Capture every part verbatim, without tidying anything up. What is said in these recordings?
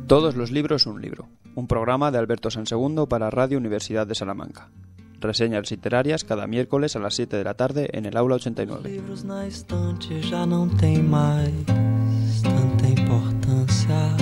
Todos los libros un libro, un programa de Alberto Sansegundo para Radio Universidad de Salamanca. Reseñas literarias cada miércoles a las siete de la tarde en el aula ochenta y nueve. Os livros na estante já não têm mais tanta importância.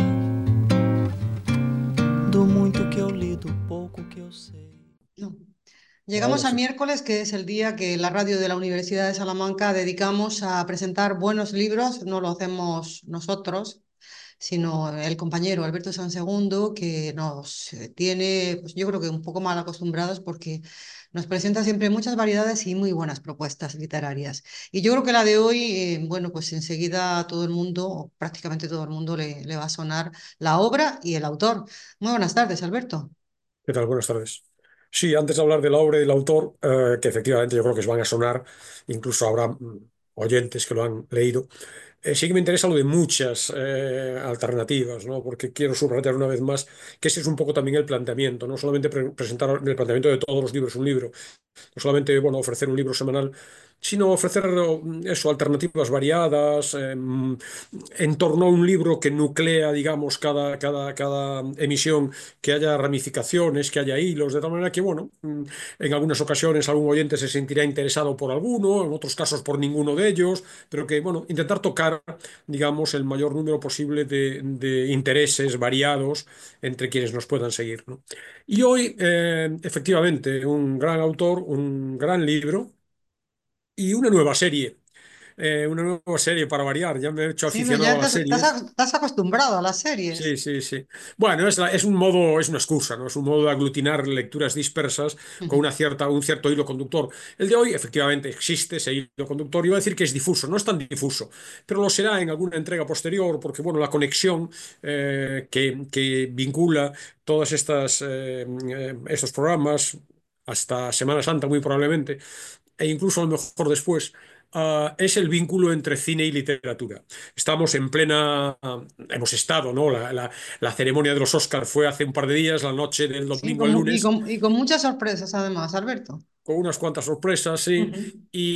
Do muito que eu li, do pouco que eu sei. No. Llegamos al miércoles, que es el día que la radio de la Universidad de Salamanca dedicamos a presentar buenos libros. No lo hacemos nosotros, sino el compañero Alberto Sansegundo, que nos eh, tiene, pues yo creo que un poco mal acostumbrados porque nos presenta siempre muchas variedades y muy buenas propuestas literarias. Y yo creo que la de hoy, eh, bueno, pues enseguida a todo el mundo, o prácticamente todo el mundo, le, le va a sonar la obra y el autor. Muy buenas tardes, Alberto. ¿Qué tal? Buenas tardes. Sí, antes de hablar de la obra y del autor, eh, que efectivamente yo creo que os van a sonar, incluso habrá mm, oyentes que lo han leído, eh, sí que me interesa lo de muchas eh, alternativas, ¿no? Porque quiero subrayar una vez más que ese es un poco también el planteamiento, no solamente pre- presentar el planteamiento de todos los libros un libro, no solamente bueno, ofrecer un libro semanal, sino ofrecer mm, eso, alternativas variadas, em, en torno a un libro que nuclea, digamos, cada, cada, cada emisión, que haya ramificaciones, que haya hilos, de tal manera que, bueno, mm, en algunas ocasiones algún oyente se sentirá interesado por alguno, en otros casos por ninguno de ellos, pero que, bueno, intentar tocar, digamos, el mayor número posible de, de intereses variados entre quienes nos puedan seguir, ¿no? Y hoy, eh, efectivamente, un gran autor, un gran libro y una nueva serie. Eh, una nueva serie para variar. Ya me he hecho Sí, no, ya aficionado a las estás, estás series. ac- estás acostumbrado a las Sí, series. sí, sí. Bueno, es, la- es un modo, es una excusa, ¿no? Es un modo de aglutinar lecturas dispersas con Ujú. una cierta, un cierto hilo conductor. El de hoy, efectivamente, existe ese hilo conductor. Iba a decir que es difuso, no es tan difuso, pero lo será en alguna entrega posterior, porque, bueno, la conexión eh, que, que vincula todas estas, eh, eh, estos programas hasta Semana Santa, muy probablemente, e incluso a lo mejor después, ah, es el vínculo entre cine y literatura. Estamos en plena, ah, hemos estado, ¿no? La, la- la ceremonia de los Oscars fue hace un par de días, la noche del Sí, domingo con al mu- y lunes, con, y con muchas sorpresas además, Alberto. con unas cuantas sorpresas, sí. Ujú.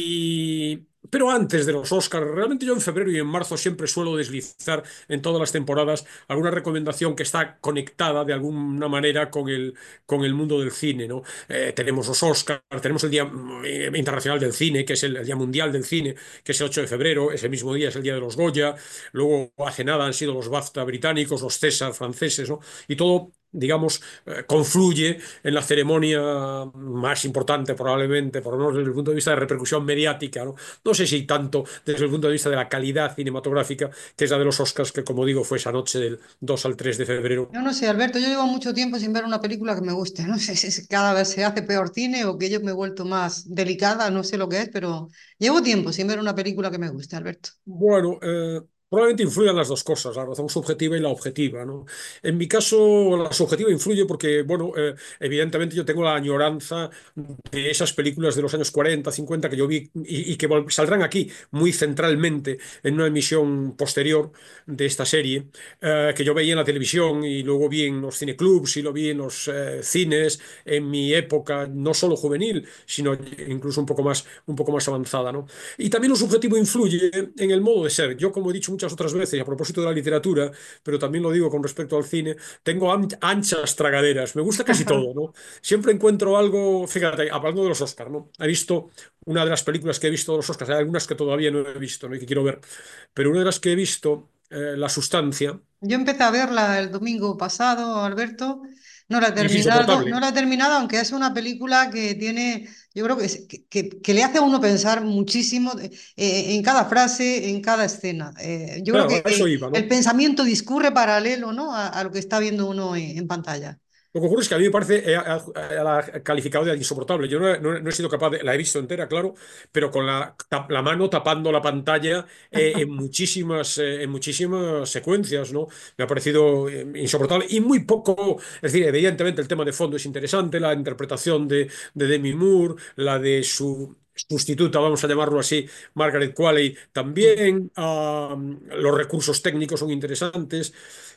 Y... Pero antes de los Oscars, realmente yo en febrero y en marzo siempre suelo deslizar en todas las temporadas alguna recomendación que está conectada de alguna manera con el, con el mundo del cine, ¿no? Eh, tenemos los Oscars, tenemos el Día eh, Internacional del Cine, que es el, el Día Mundial del Cine, que es el ocho de febrero, ese mismo día es el Día de los Goya, luego hace nada han sido los BAFTA británicos, los César franceses, ¿no? Y todo, digamos, eh, confluye en la ceremonia más importante probablemente, por lo menos desde el punto de vista de repercusión mediática, ¿no? No sé si tanto desde el punto de vista de la calidad cinematográfica, que es la de los Oscars, que como digo fue esa noche del dos al tres de febrero. Yo no sé, Alberto, yo llevo mucho tiempo sin ver una película que me guste. No sé si es- cada vez se hace peor cine o que yo me he vuelto más delicada, no sé lo que es, pero llevo tiempo sin ver una película que me guste, Alberto. Bueno, eh, probablemente influyan las dos cosas, la razón subjetiva y la objetiva, ¿no? En mi caso, la subjetiva influye porque, bueno, eh, evidentemente yo tengo la añoranza de esas películas de los años cuarenta, cincuenta que yo vi y, y que vol- saldrán aquí muy centralmente en una emisión posterior de esta serie, eh, que yo veía en la televisión y luego vi en los cineclubs y lo vi en los eh, cines en mi época, no solo juvenil, sino incluso un poco más, un poco más avanzada, ¿no? Y también lo subjetivo influye en el modo de ser. Yo, como he dicho muchas otras veces, y a propósito de la literatura, pero también lo digo con respecto al cine, tengo an- anchas tragaderas. Me gusta casi todo, ¿no? Siempre encuentro algo, fíjate, hablando de los Oscars, ¿no? He visto una de las películas que he visto de los Oscars, hay algunas que todavía no he visto, ¿no? Y que quiero ver, pero una de las que he visto, eh, La Sustancia, Yo empecé a verla el domingo pasado, Alberto. No la he y es terminado, no insoportable. la he terminado, aunque es una película que tiene, yo creo que, es- que, que- que le hace a uno pensar muchísimo eh, eh, en cada frase, en cada escena. Eh, yo creo Claro, que a eso eh, iba, el ¿no? pensamiento discurre paralelo, ¿no? a, a lo que está viendo uno en, en pantalla. Lo que ocurre es que a mí me parece, eh, a- a- la ha calificado de insoportable. Yo no, he no he- no he sido capaz de, la he visto entera, claro, pero con la, tap- la mano tapando la pantalla eh, en muchísimas, eh, en muchísimas secuencias, ¿no? Me ha parecido eh, insoportable y muy poco, es decir, evidentemente el tema de fondo es interesante, la interpretación de, de Demi Moore, la de su sustituta, vamos a llamarlo así, Margaret Qualley, también, ah, los recursos técnicos son interesantes.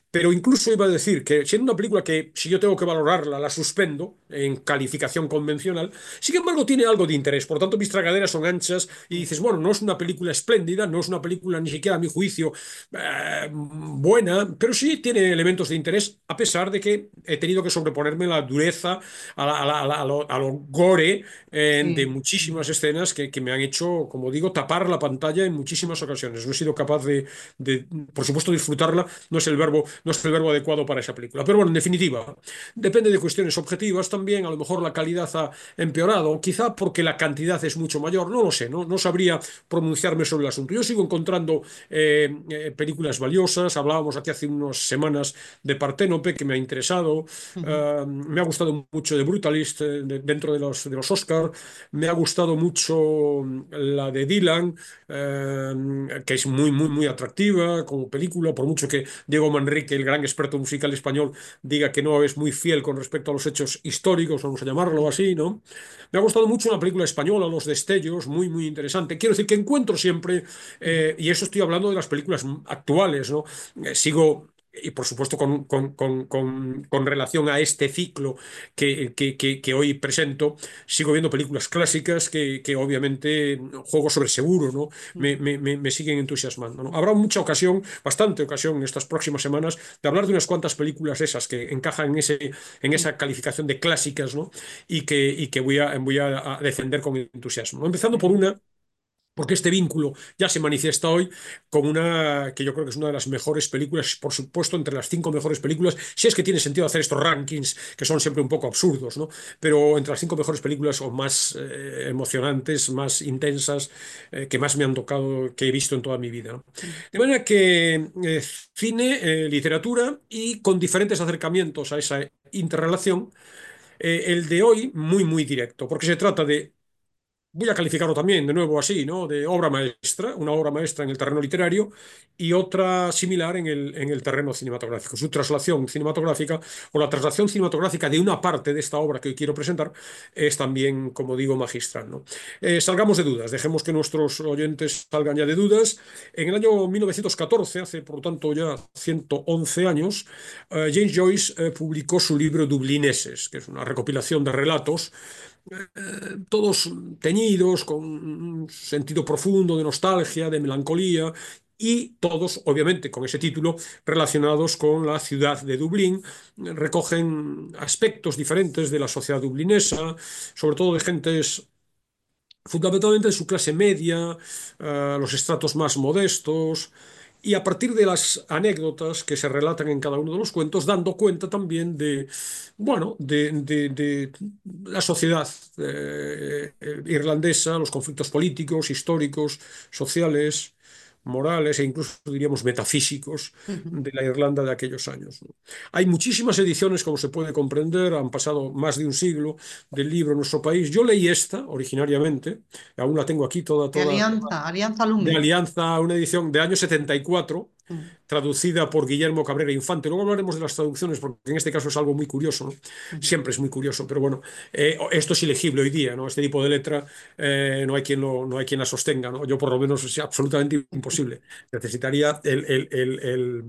Pero incluso iba a decir que siendo una película que si yo tengo que valorarla, la suspendo en calificación convencional, sin embargo tiene algo de interés. Por tanto, mis tragaderas son anchas y dices, bueno, no es una película espléndida, no es una película ni siquiera a mi juicio eh, buena, pero sí tiene elementos de interés, a pesar de que he tenido que sobreponerme a la dureza, a, la- a la- a la- a lo, a lo gore eh, de Sí. muchísimas escenas que, que me han hecho, como digo, tapar la pantalla en muchísimas ocasiones. No he sido capaz de, de, por supuesto, disfrutarla, no es el verbo, no es el verbo adecuado para esa película. Pero bueno, en definitiva, depende de cuestiones objetivas también, a lo mejor la calidad ha empeorado, quizá porque la cantidad es mucho mayor, no lo sé, no, no sabría pronunciarme sobre el asunto. Yo sigo encontrando eh, eh, películas valiosas, hablábamos aquí hace unas semanas de Parténope, que me ha interesado, Ujú. uh, me ha gustado mucho de Brutalist eh, de, dentro de los, de los Oscar, me ha gustado mucho la de Dylan, eh, que es muy, muy, muy atractiva como película, por mucho que Diego Manrique, el gran experto musical español, diga que no es muy fiel con respecto a los hechos históricos, vamos a llamarlo así, ¿no? Me ha gustado mucho una película española, Los Destellos, muy, muy interesante. Quiero decir que encuentro siempre, Ujú. eh, y eso estoy hablando de las películas actuales, ¿no? Eh, sigo y por supuesto con, con- con- con- con relación a este ciclo que, que- que- que hoy presento, sigo viendo películas clásicas que, que obviamente juego sobre seguro, ¿no? Me, Ujú. me- me- me siguen entusiasmando, ¿no? Habrá mucha ocasión, bastante ocasión en estas próximas semanas de hablar de unas cuantas películas esas que encajan en ese, en Ujú. esa calificación de clásicas, ¿no? Y que, y que voy a, voy a a defender con entusiasmo, ¿no? Empezando por Ujú. una porque este vínculo ya se manifiesta hoy con una que yo creo que es una de las mejores películas, por supuesto, entre las cinco mejores películas, si es que tiene sentido hacer estos rankings, que son siempre un poco absurdos, ¿no? Pero entre las cinco mejores películas o más eh, emocionantes, más intensas, eh, que más me han tocado, que he visto en toda mi vida, ¿no? Ujú. De manera que eh, cine, eh, literatura y con diferentes acercamientos a esa interrelación, eh, el de hoy muy, muy directo, porque se trata de voy a calificarlo también de nuevo así, ¿no? De obra maestra, una obra maestra en el terreno literario y otra similar en el, en el terreno cinematográfico. Su traslación cinematográfica o la traslación cinematográfica de una parte de esta obra que hoy quiero presentar es también, como digo, magistral, ¿no? Eh, salgamos de dudas, dejemos que nuestros oyentes salgan ya de dudas. En el año mil novecientos catorce, hace por lo tanto ya ciento once años, eh, James Joyce eh, publicó su libro Dublineses, que es una recopilación de relatos todos teñidos, con un sentido profundo de nostalgia, de melancolía, y todos, obviamente, con ese título, relacionados con la ciudad de Dublín, recogen aspectos diferentes de la sociedad dublinesa, sobre todo de gentes fundamentalmente de su clase media, eh, los estratos más modestos, y a partir de las anécdotas que se relatan en cada uno de los cuentos, dando cuenta también de, bueno, de, de- de la sociedad eh, eh, irlandesa, los conflictos políticos, históricos, sociales, morales e incluso diríamos metafísicos Ujú. de la Irlanda de aquellos años, ¿no? Hay muchísimas ediciones, como se puede comprender, han pasado más de un siglo del libro en nuestro país. Yo leí esta originariamente, aún la tengo aquí toda, De toda, toda Alianza, Alianza de Lumen. Alianza, una edición de año setenta y cuatro, Mm. traducida por Guillermo Cabrera Infante. Luego hablaremos de las traducciones, porque en este caso es algo muy curioso, ¿no? Ujú. Siempre es muy curioso, pero bueno, eh, esto es ilegible hoy día, ¿no? Este tipo de letra eh, no hay quien lo, no hay quien la sostenga, ¿no? Yo por lo menos es absolutamente imposible. Necesitaría el, el, el, el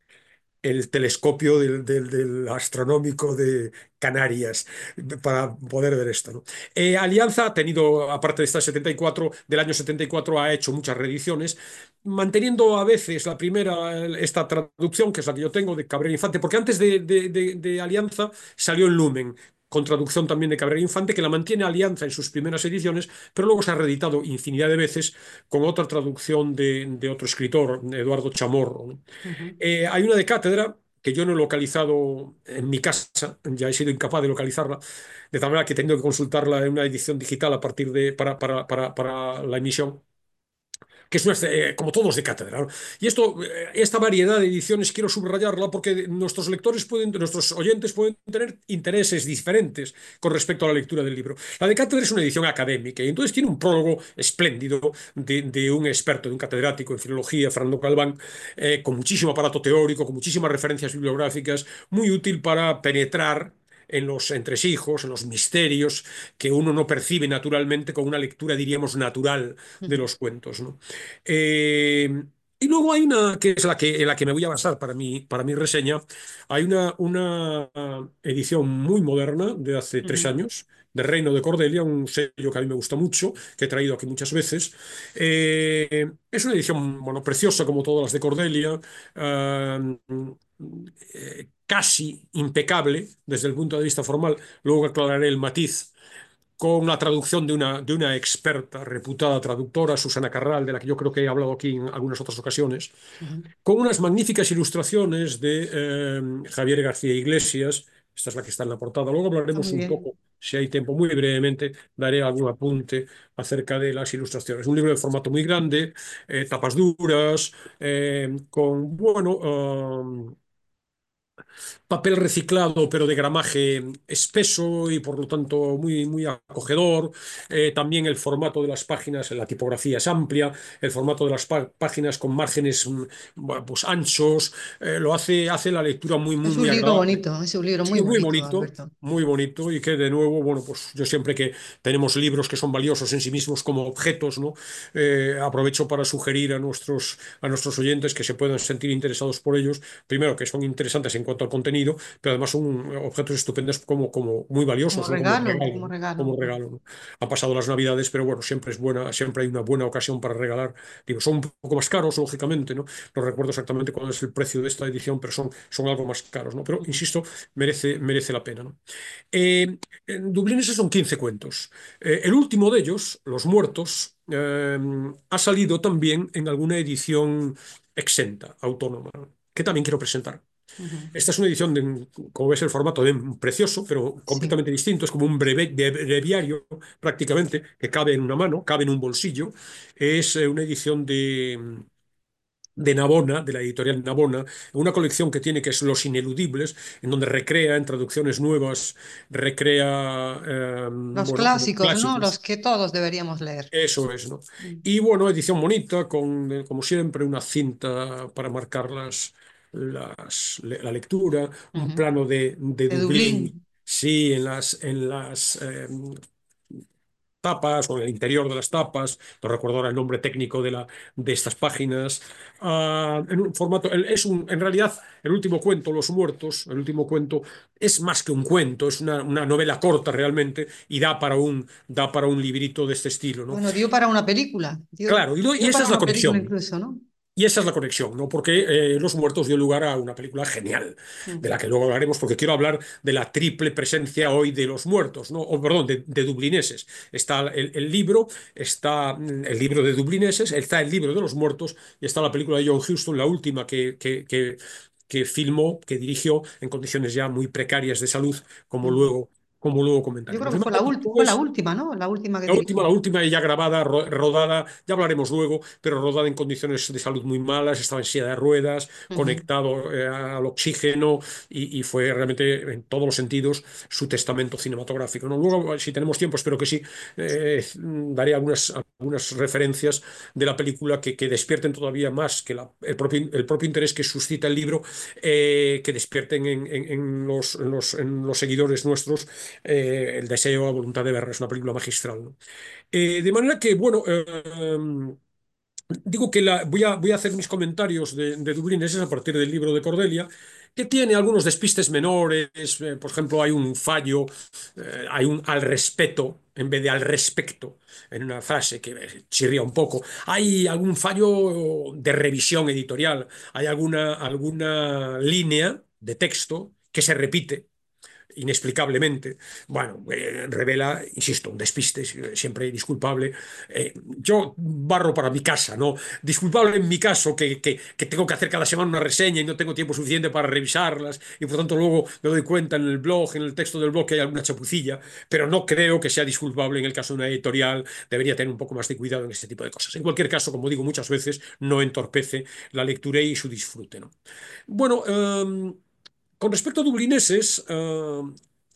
el telescopio del, del- del astronómico de Canarias para poder ver esto, ¿no? Eh, Alianza ha tenido, aparte de esta setenta y cuatro, del año setenta y cuatro, ha hecho muchas reediciones, manteniendo a veces la primera, esta traducción, que es la que yo tengo, de Cabrera Infante, porque antes de, de- de- de Alianza salió en Lumen, con traducción también de Cabrera Infante, que la mantiene Alianza en sus primeras ediciones, pero luego se ha reeditado infinidad de veces con otra traducción de, de otro escritor, Eduardo Chamorro, ¿no? Ujú. Eh, hay una de cátedra que yo no he localizado en mi casa, ya he sido incapaz de localizarla, de tal manera que he tenido que consultarla en una edición digital a partir de, para, para, para, para la emisión, que es una, eh, como todos de cátedra, ¿no? Y esto, eh, esta variedad de ediciones quiero subrayarla porque nuestros lectores pueden, nuestros oyentes pueden tener intereses diferentes con respecto a la lectura del libro. La de cátedra es una edición académica y entonces tiene un prólogo espléndido de, de un experto, de un catedrático en filología, Fernando Calván, eh, con muchísimo aparato teórico, con muchísimas referencias bibliográficas, muy útil para penetrar en los entresijos, en los misterios que uno no percibe naturalmente con una lectura, diríamos, natural de Ujú. los cuentos, ¿no? Eh, Y luego hay una, que es la que, en la que me voy a basar para mi, para mi reseña, hay una, una edición muy moderna de hace tres Ujú, años, de Reino de Cordelia, un sello que a mí me gusta mucho, que he traído aquí muchas veces. Eh, es una edición, bueno, preciosa como todas las de Cordelia, eh, eh, casi impecable desde el punto de vista formal. Luego aclararé el matiz con la traducción de una, de una experta, reputada traductora, Susana Carral, de la que yo creo que he hablado aquí en algunas otras ocasiones, ujú. con unas magníficas ilustraciones de eh, Javier García Iglesias. Esta es la que está en la portada. Luego Ah, hablaremos muy un bien. poco, si hay tiempo, muy brevemente, daré algún apunte acerca de las ilustraciones. Un libro de formato muy grande, eh, tapas duras, eh, con, bueno, um, papel reciclado, pero de gramaje espeso y por lo tanto muy, muy acogedor. Eh, también el formato de las páginas, la tipografía es amplia, el formato de las pá- páginas con márgenes mm, bueno, pues anchos, eh, lo hace, hace la lectura muy, muy, Es muy un libro agradable. bonito, es un libro muy Sí, muy bonito, bonito, Alberto. muy bonito y que de nuevo, bueno, pues yo siempre que tenemos libros que son valiosos en sí mismos como objetos, ¿no? Eh, aprovecho para sugerir a nuestros, a nuestros oyentes que se puedan sentir interesados por ellos, primero que son interesantes en cuanto al contenido, pero además son objetos estupendos como, como muy Como valiosos, ¿no? Como regalo, regalo, como ¿no? regalo. Como regalo, ¿no? Han pasado las Navidades, pero bueno, siempre es buena, siempre hay una buena ocasión para regalar. Digo, son un poco más caros, lógicamente, ¿no? No recuerdo exactamente cuál es el precio de esta edición, pero son, son algo más caros, ¿no? Pero Ujú, insisto, merece, merece la pena, ¿no? Eh, en Dublineses son quince cuentos. Eh, el último de ellos, Los Muertos, eh, ha salido también en alguna edición exenta, autónoma, que también quiero presentar. ujú. Esta es una edición, de, como ves, el formato de precioso, pero Sí. completamente distinto. Es como un breve, de- breviario prácticamente, que cabe en una mano, cabe en un bolsillo. Es eh, una edición de de Navona, de la editorial Navona, una colección que tiene que es Los Ineludibles, en donde recrea en traducciones nuevas, recrea, eh, Los bueno, como clásicos, ¿no? Los clásicos. que todos deberíamos leer. Eso es, ¿no? Mm. Y bueno, edición bonita, con, eh, como siempre, una cinta para marcar las, las- le- la lectura, un Ujú. plano de, de De Dublín, Dublín. sí, en las, en las eh, tapas o en el interior de las tapas, no recuerdo ahora el nombre técnico de, la, de estas páginas, ah, en un formato, el- es un, en realidad el último cuento, Los Muertos, el último cuento es más que un cuento, es una, una novela corta realmente y da para un, da para un librito de este estilo, ¿no? Bueno, dio para una película. Dio, Claro, y, lo- y dio esa para es la una película conexión. incluso, ¿no? Y esa es la conexión, ¿no? Porque eh, Los Muertos dio lugar a una película genial, de la Ujú. que luego hablaremos, porque quiero hablar de la triple presencia hoy de los muertos, ¿no? O, perdón, de, de dublineses. Está el, el libro, está mm, el libro de dublineses, está el libro de los muertos y está la película de John Huston, la última que, que, que, que filmó, que dirigió en condiciones ya muy precarias de salud, como Ujú. luego, como luego Yo creo comentaremos. que De fue manera la que, última, como fue la ves, última, ¿no? La última que la última, la dirigió. última ya grabada, ro- rodada, ya hablaremos luego, pero rodada en condiciones de salud muy malas, estaba en silla de ruedas, Ujú. conectado eh, al oxígeno y, y fue realmente en todos los sentidos su testamento cinematográfico, ¿no? Luego, si tenemos tiempo, espero que sí, eh, daré algunas, algunas referencias de la película que, que despierten todavía más que la- el propio, el propio interés que suscita el libro, eh, que despierten en, en- en los, en los- en los seguidores nuestros eh, el deseo, la voluntad de verla. Es una película magistral, ¿no? Eh, de manera que, bueno, eh, digo que la, voy a, voy a hacer mis comentarios de, de Dublineses a partir del libro de Cordelia, que tiene algunos despistes menores. Eh, por ejemplo, hay un fallo, eh, hay un al respeto en vez de al respecto en una frase que eh, chirría un poco. Hay algún fallo de revisión editorial, hay alguna, alguna línea de texto que se repite inexplicablemente. Bueno, eh, revela, insisto, un despiste, siempre disculpable. Eh, yo barro para mi casa, ¿no? Disculpable en mi caso, que, que, que, tengo que hacer cada semana una reseña y no tengo tiempo suficiente para revisarlas, y por tanto luego me doy cuenta en el blog, en el texto del blog, que hay alguna chapucilla, pero no creo que sea disculpable en el caso de una editorial. Debería tener un poco más de cuidado en este tipo de cosas. En cualquier caso, como digo muchas veces, no entorpece la lectura y su disfrute, ¿no? Bueno, um, con respecto a dublineses, uh,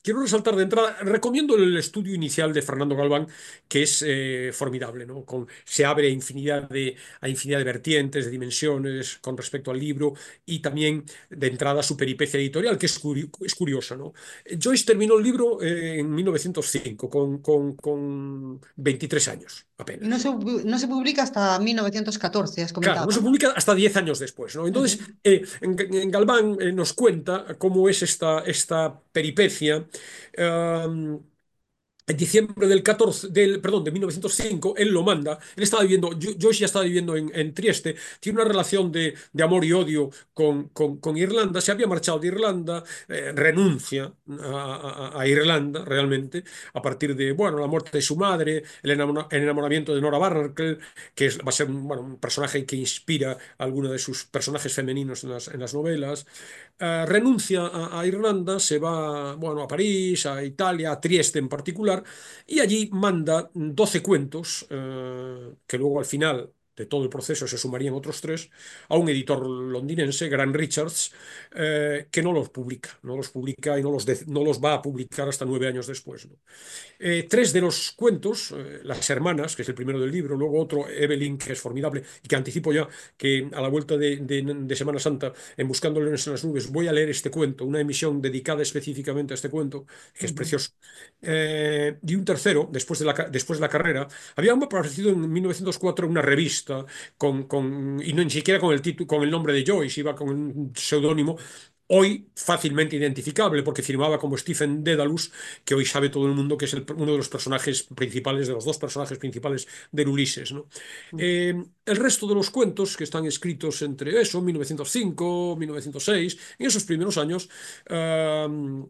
quiero resaltar de entrada, recomiendo el estudio inicial de Fernando Galván, que es eh, formidable, ¿no? Con, se abre a infinidad de, a infinidad de vertientes, de dimensiones con respecto al libro y también de entrada su peripecia editorial, que es, curi- es curiosa, ¿no? Joyce terminó el libro eh, en mil novecientos cinco, con, con, con veintitrés años Y no apenas. se, pu- no se publica hasta mil novecientos catorce, has Claro, comentado, no se ¿no? publica hasta diez años después, ¿no? Entonces, Ujú, eh, en- en Galván eh, nos cuenta cómo es esta, esta peripecia. um, en diciembre del catorce, del, perdón, de mil novecientos cinco, él lo manda. Él estaba viviendo, Jo- Joyce ya estaba viviendo en, en Trieste, tiene una relación de, de amor y odio con, con- con Irlanda, se había marchado de Irlanda, eh, renuncia a, a- a Irlanda realmente, a partir de, bueno, la muerte de su madre, el, enamora- el enamoramiento de Nora Barnacle, que es- va a ser un, bueno, un personaje que inspira a alguno de sus personajes femeninos en las, en las novelas. Eh, renuncia a, a Irlanda, se va, bueno, a París, a Italia, a Trieste en particular, y allí manda doce cuentos, eh, que luego al final de todo el proceso se sumarían otros tres, a un editor londinense, Grant Richards, eh, que no los publica, no los publica y no los, de- no los va a publicar hasta nueve años después, ¿no? Eh, tres de los cuentos, eh, Las Hermanas, que es el primero del libro, luego otro, Evelyn, que es formidable, y que anticipo ya que a la vuelta de, de- de Semana Santa, en Buscando Leones en las Nubes, voy a leer este cuento, una emisión dedicada específicamente a este cuento, que es ujú, precioso. Eh, y un tercero, después de la, ca- después de la carrera, había aparecido en mil novecientos cuatro una revista, con, con- y no ni siquiera con el, título, con el nombre de Joyce, iba con un seudónimo. Hoy fácilmente identificable porque firmaba como Stephen Dedalus, que hoy sabe todo el mundo que es el- uno de los personajes principales, de los dos personajes principales del Ulises, ¿no? ujú. Eh, el resto de los cuentos que están escritos entre eso, mil novecientos cinco, mil novecientos seis, en esos primeros años, eh,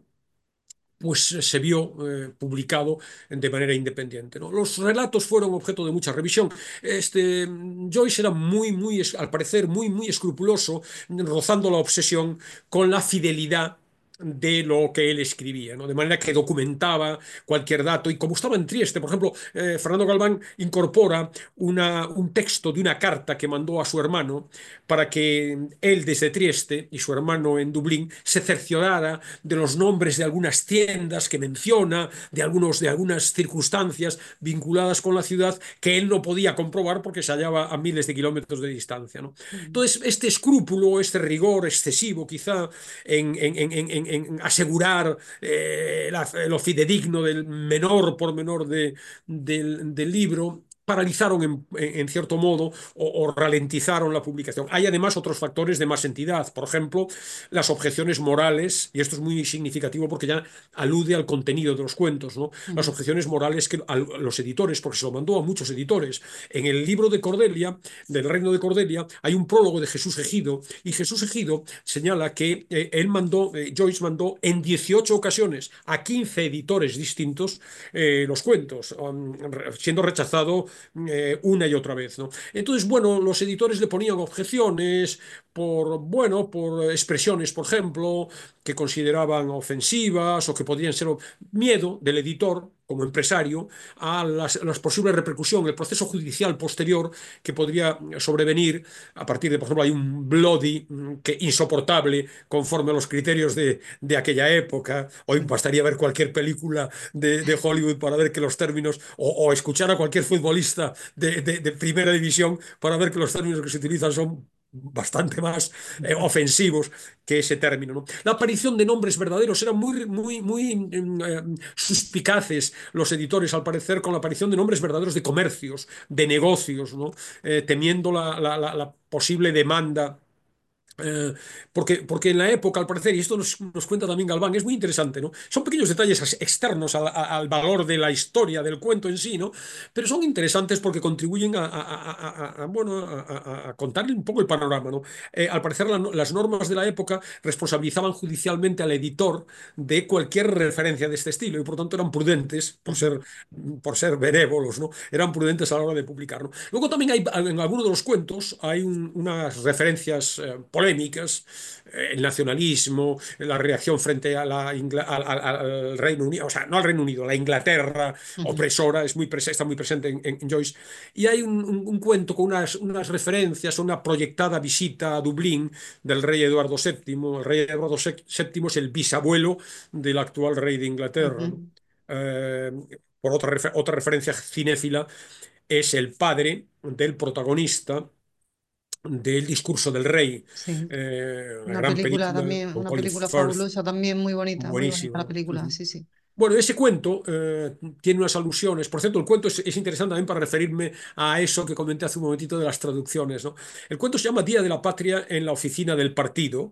pues se vio eh, publicado de manera independiente, ¿no? Los relatos fueron objeto de mucha revisión. Este, Joyce era muy, muy, al parecer, muy, muy escrupuloso, rozando la obsesión con la fidelidad de lo que él escribía, ¿no? De manera que documentaba cualquier dato. Y como estaba en Trieste, por ejemplo, eh, Fernando Galván incorpora una, un texto de una carta que mandó a su hermano para que él desde Trieste y su hermano en Dublín se cerciorara de los nombres de algunas tiendas que menciona, de, algunos, de algunas circunstancias vinculadas con la ciudad que él no podía comprobar porque se hallaba a miles de kilómetros de distancia, ¿no? Ujú. Entonces, este escrúpulo, este rigor excesivo quizá en, en, en, en, en asegurar eh, la, lo fidedigno del menor por menor de, del, del libro, paralizaron en, en, cierto modo o, o, ralentizaron la publicación. Hay además otros factores de más entidad, por ejemplo, las objeciones morales, y esto es muy significativo porque ya alude al contenido de los cuentos, ¿no? Las Ujú, objeciones morales que a los editores, porque se lo mandó a muchos editores. En el libro de Cordelia, del Reino de Cordelia, hay un prólogo de Jesús Ejido, y Jesús Ejido señala que eh, él mandó, eh, Joyce mandó en dieciocho ocasiones a quince editores distintos eh, los cuentos, um, siendo rechazado eh, una y otra vez, ¿no? Entonces, bueno, los editores le ponían objeciones por, bueno, por expresiones, por ejemplo, que consideraban ofensivas o que podrían ser miedo del editor como empresario a las, las posibles repercusiones, el proceso judicial posterior que podría sobrevenir a partir de, por ejemplo, hay un Bloody mm, que insoportable conforme a los criterios de, de aquella época. Hoy ujú. bastaría ver cualquier película de, de Hollywood para ver que los términos, o, o escuchar a cualquier futbolista de, de, de primera división para ver que los términos que se utilizan son bastante más eh, ofensivos que ese término, ¿no? La aparición de nombres verdaderos eran muy, muy, muy eh, suspicaces los editores, al parecer, con la aparición de nombres verdaderos de comercios, de negocios, ¿no? Eh, temiendo la, la, la, la posible demanda eh, porque, porque en la época, al parecer, y esto nos, nos cuenta también Galván, es muy interesante, ¿no? Son pequeños detalles externos al, al valor de la historia del cuento en sí, ¿no? Pero son interesantes porque contribuyen a, a, a, a bueno, a, a, contarle un poco el panorama, ¿no? Eh, al parecer, la, las normas de la época responsabilizaban judicialmente al editor de cualquier referencia de este estilo y por tanto eran prudentes, por Ujú. ser, por ser benévolos, ¿no? Eran prudentes a la hora de publicar, ¿no? Luego también hay, en algunos de los cuentos hay un, unas referencias eh, polémicas polémicas, eh, el nacionalismo, la reacción frente a la Ingla- al, al- al Reino Unido, o sea, no al Reino Unido, la Inglaterra Ujú, opresora, es muy prese- está muy presente en, en- en Joyce. Y hay un, un- un cuento con unas, unas referencias a una proyectada visita a Dublín del rey Eduardo séptimo. El rey Eduardo sé- séptimo es el bisabuelo del actual rey de Inglaterra, ¿no? ujú. Eh, por otra, refe- otra referencia cinéfila, es el padre del protagonista del Discurso del Rey, Sí. eh, una Una gran película película también, con una Colin película Firth, fabulosa, también muy bonita, muy bonita la buenísima. película, Ujú. sí, sí. Bueno, ese cuento eh, tiene unas alusiones. Por cierto, el cuento es, es interesante también para referirme a eso que comenté hace un momentito de las traducciones, ¿no? El cuento se llama Día de la Patria en la oficina del partido.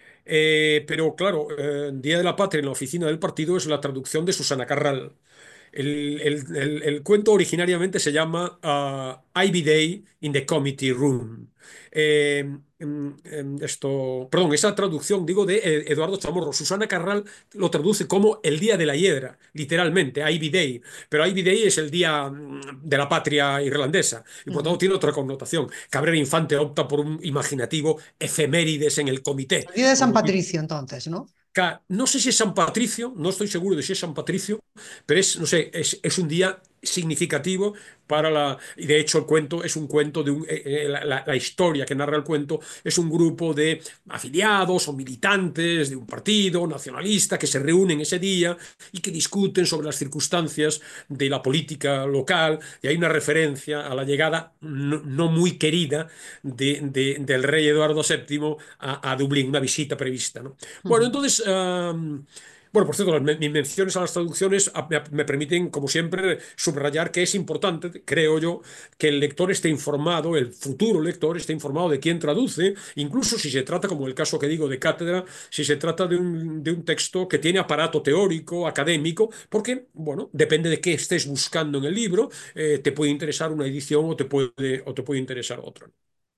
Eh, pero claro, eh, Día de la Patria en la oficina del partido es la traducción de Susana Carral. El, el- el- el cuento originariamente se llama uh, Ivy Day in the Committee Room. Eh, em, em, esto, perdón, esa traducción, digo, de eh, Eduardo Chamorro. Susana Carral lo traduce como el Día de la Hiedra, literalmente, Ivy Day. Pero Ivy Day es el Día mm, de la Patria irlandesa y por tanto Ujú. tiene otra connotación. Cabrera Infante opta por un imaginativo efemérides en el comité. El día de San Como Patricio, entonces, ¿no? ca- No sé si es San Patricio, no estoy seguro de si es San Patricio, pero es, no sé, es, es un día significativo para la... Y de hecho el cuento es un cuento de un... eh, eh, la, la- la historia que narra el cuento es un grupo de afiliados o militantes de un partido nacionalista que se reúnen ese día y que discuten sobre las circunstancias de la política local, y hay una referencia a la llegada no, no muy querida de- de- del rey Eduardo séptimo a, a Dublín, una visita prevista, ¿no? Bueno, Ujú. entonces, um, bueno, por cierto, las, me- mis menciones a las traducciones a- me, me permiten, como siempre, subrayar que es importante, creo yo, que el lector esté informado, el futuro lector esté informado de quién traduce, incluso si se trata, como el caso que digo de cátedra, si se trata de un, de un texto que tiene aparato teórico, académico, porque, bueno, depende de qué estés buscando en el libro, eh, te puede interesar una edición o te puede, o te puede interesar otra.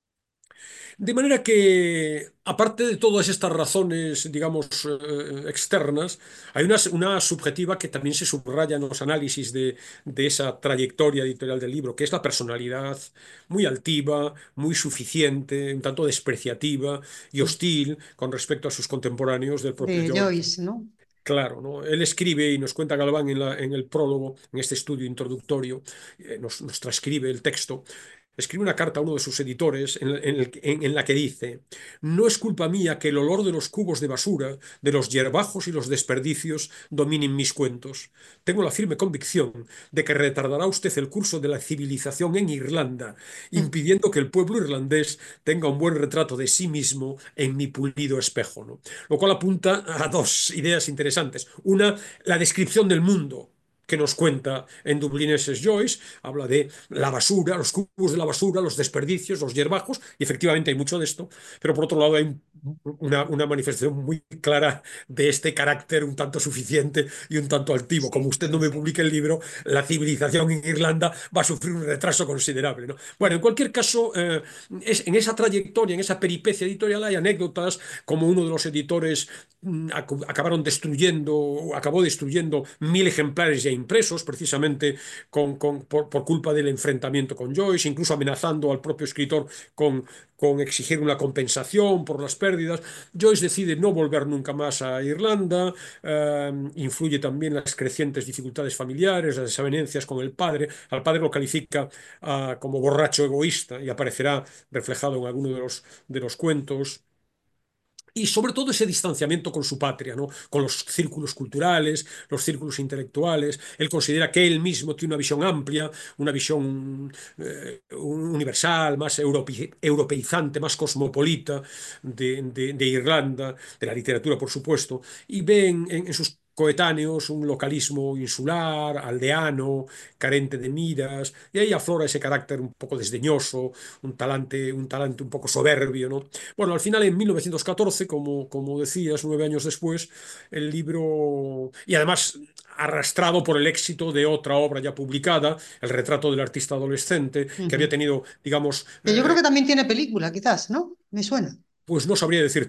De manera que, aparte de todas estas razones, digamos, eh, externas, hay una, una subjetiva que también se subraya en los análisis de, de esa trayectoria editorial del libro, que es la personalidad muy altiva, muy suficiente, un tanto despreciativa y hostil con respecto a sus contemporáneos del propio De Joyce. Joyce, ¿no? Claro, ¿no? Él escribe y nos cuenta Galván en, la- en el prólogo, en este estudio introductorio, eh, nos, nos transcribe el texto. Escribe una carta a uno de sus editores en, en el- en- en la que dice: no es culpa mía que el olor de los cubos de basura, de los hierbajos y los desperdicios dominen mis cuentos. Tengo la firme convicción de que retardará usted el curso de la civilización en Irlanda, impidiendo que el pueblo irlandés tenga un buen retrato de sí mismo en mi pulido espejo, ¿no? Lo cual apunta a dos ideas interesantes. Una, la descripción del mundo que nos cuenta en Dublineses Joyce, habla de la basura, los cubos de la basura, los desperdicios, los hierbajos, y efectivamente hay mucho de esto, pero por otro lado hay una, una manifestación muy clara de este carácter un tanto suficiente y un tanto altivo. Como Sí, usted no sí, me sí. publique el libro, la civilización en Irlanda va a sufrir un retraso considerable, ¿no? Bueno, en cualquier caso, eh, es, en esa trayectoria, en esa peripecia editorial hay anécdotas como uno de los editores mm, ac- acabaron destruyendo, acabó destruyendo mil ejemplares ya impresos, precisamente con, con- por, por culpa del enfrentamiento con Joyce, incluso amenazando al propio escritor con, con exigir una compensación por las pérdidas. Joyce decide no volver nunca más a Irlanda, eh, influye también las crecientes dificultades familiares, las desavenencias con el padre. Al padre lo califica ah, como borracho egoísta y aparecerá reflejado en alguno de los, de los cuentos. Y sobre todo ese distanciamiento con su patria, ¿no? Con los círculos culturales, los círculos intelectuales. Él considera que él mismo tiene una visión amplia, una visión eh, universal, más europe- europeizante, más cosmopolita de, de- de Irlanda, de la literatura, por supuesto, y ve en, en- en sus coetáneos un localismo insular, aldeano, carente de miras, y ahí aflora ese carácter un poco desdeñoso, un talante, un talante un poco soberbio, ¿no? Bueno, al final en mil novecientos catorce, como, como decías, nueve años después, el libro, y además arrastrado por el éxito de otra obra ya publicada, El retrato del artista adolescente, que había Ujú. tenido, digamos, Que yo creo eh, que también tiene película, quizás, ¿no? Me suena. pues no sabría decirte.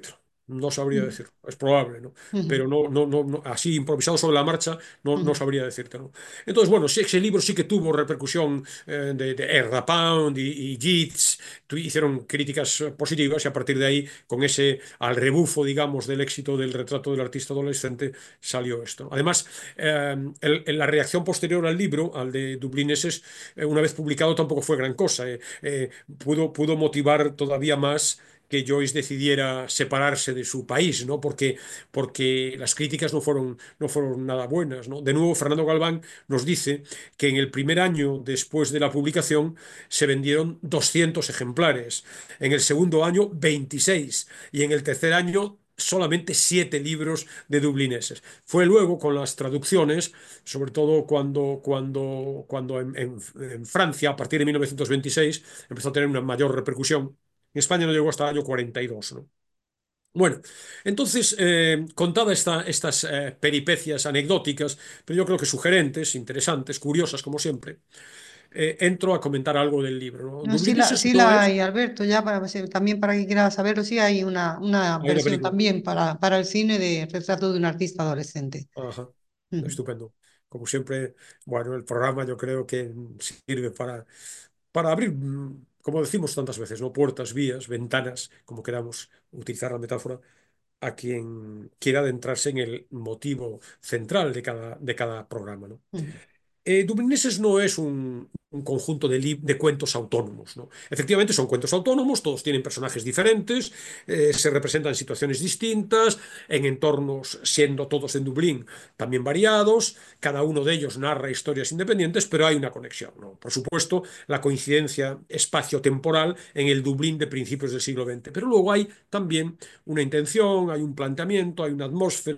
No sabría Mm, decir, es probable, ¿no? ujú, Pero no, no, no, no- así improvisado sobre la marcha, no, no ujú, sabría decirte, ¿no? Entonces, bueno, sí, ese libro sí que tuvo repercusión eh, de, de Ezra Pound y, y Yeats, tu- hicieron críticas eh, positivas y a partir de ahí, con ese al rebufo, digamos, del éxito del retrato del artista adolescente, salió esto. Además, eh, el- el- la reacción posterior al libro, al de Dublineses, eh, una vez publicado, tampoco fue gran cosa. eh. Eh, pudo, pudo motivar todavía más que Joyce decidiera separarse de su país, ¿no? Porque, porque las críticas no fueron, no fueron nada buenas, ¿no? De nuevo, Fernando Galván nos dice que en el primer año después de la publicación se vendieron doscientos ejemplares, en el segundo año veintiséis y en el tercer año solamente siete libros de dublineses. Fue luego con las traducciones, sobre todo cuando, cuando, cuando en, en- en Francia, a partir de mil novecientos veintiséis, empezó a tener una mayor repercusión. En España no llegó hasta el año cuarenta y dos, ¿no? Bueno, entonces, eh, contada esta- estas eh, peripecias anecdóticas, pero yo creo que sugerentes, interesantes, curiosas, como siempre, eh, entro a comentar algo del libro, ¿no? no, sí la, Dublineses sí no la es... hay, Alberto, ya para, también para que quiera saberlo, sí hay una, una Hay una versión película. también para, para el cine de Retrato de un artista adolescente. Ajá, Ujú, estupendo. Como siempre, bueno, el programa yo creo que sirve para, para abrir, mm, como decimos tantas veces, ¿no? Puertas, vías, ventanas, como queramos utilizar la metáfora, a quien quiera adentrarse en el motivo central de cada, de cada programa, ¿no? ujú, Eh, Dublineses no es un, un conjunto de, li- de cuentos autónomos, ¿no? Efectivamente son cuentos autónomos, todos tienen personajes diferentes, eh, se representan situaciones distintas, en entornos, siendo todos en Dublín, también variados, cada uno de ellos narra historias independientes, pero hay una conexión, ¿no? Por supuesto, la coincidencia espacio-temporal en el Dublín de principios del siglo veinte, pero luego hay también una intención, hay un planteamiento, hay una atmósfera,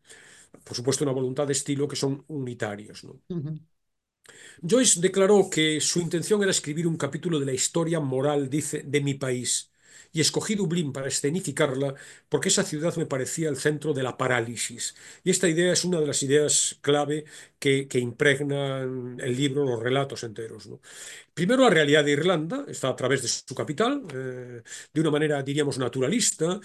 por supuesto una voluntad de estilo que son unitarios, ¿no? ujú, Joyce declaró que su intención era escribir un capítulo de la historia moral, dice, de mi país, y escogí Dublín para escenificarla porque esa ciudad me parecía el centro de la parálisis. Y esta idea es una de las ideas clave que, que impregnan el libro, los relatos enteros, ¿no? Primero, la realidad de Irlanda está a través de su capital, eh, de una manera, diríamos, naturalista,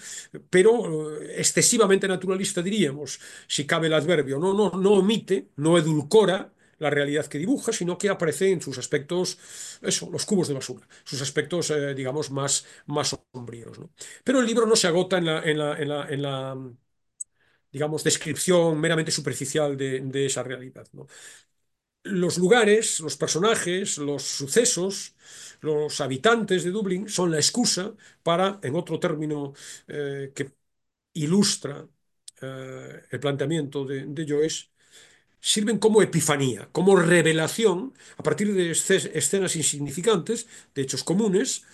pero eh, excesivamente naturalista, diríamos, si cabe el adverbio. No, no, no omite, no edulcora la realidad que dibuja, sino que aparece en sus aspectos, eso, los cubos de basura, sus aspectos, eh, digamos, más, más sombríos, ¿no? Pero el libro no se agota en la, en la, en la, en la digamos, descripción meramente superficial de, de esa realidad, ¿no? Los lugares, los personajes, los sucesos, los habitantes de Dublín son la excusa para, en otro término eh, que ilustra eh, el planteamiento de, de Joyce, sirven como epifanía, como revelación a partir de escenas insignificantes, de hechos comunes,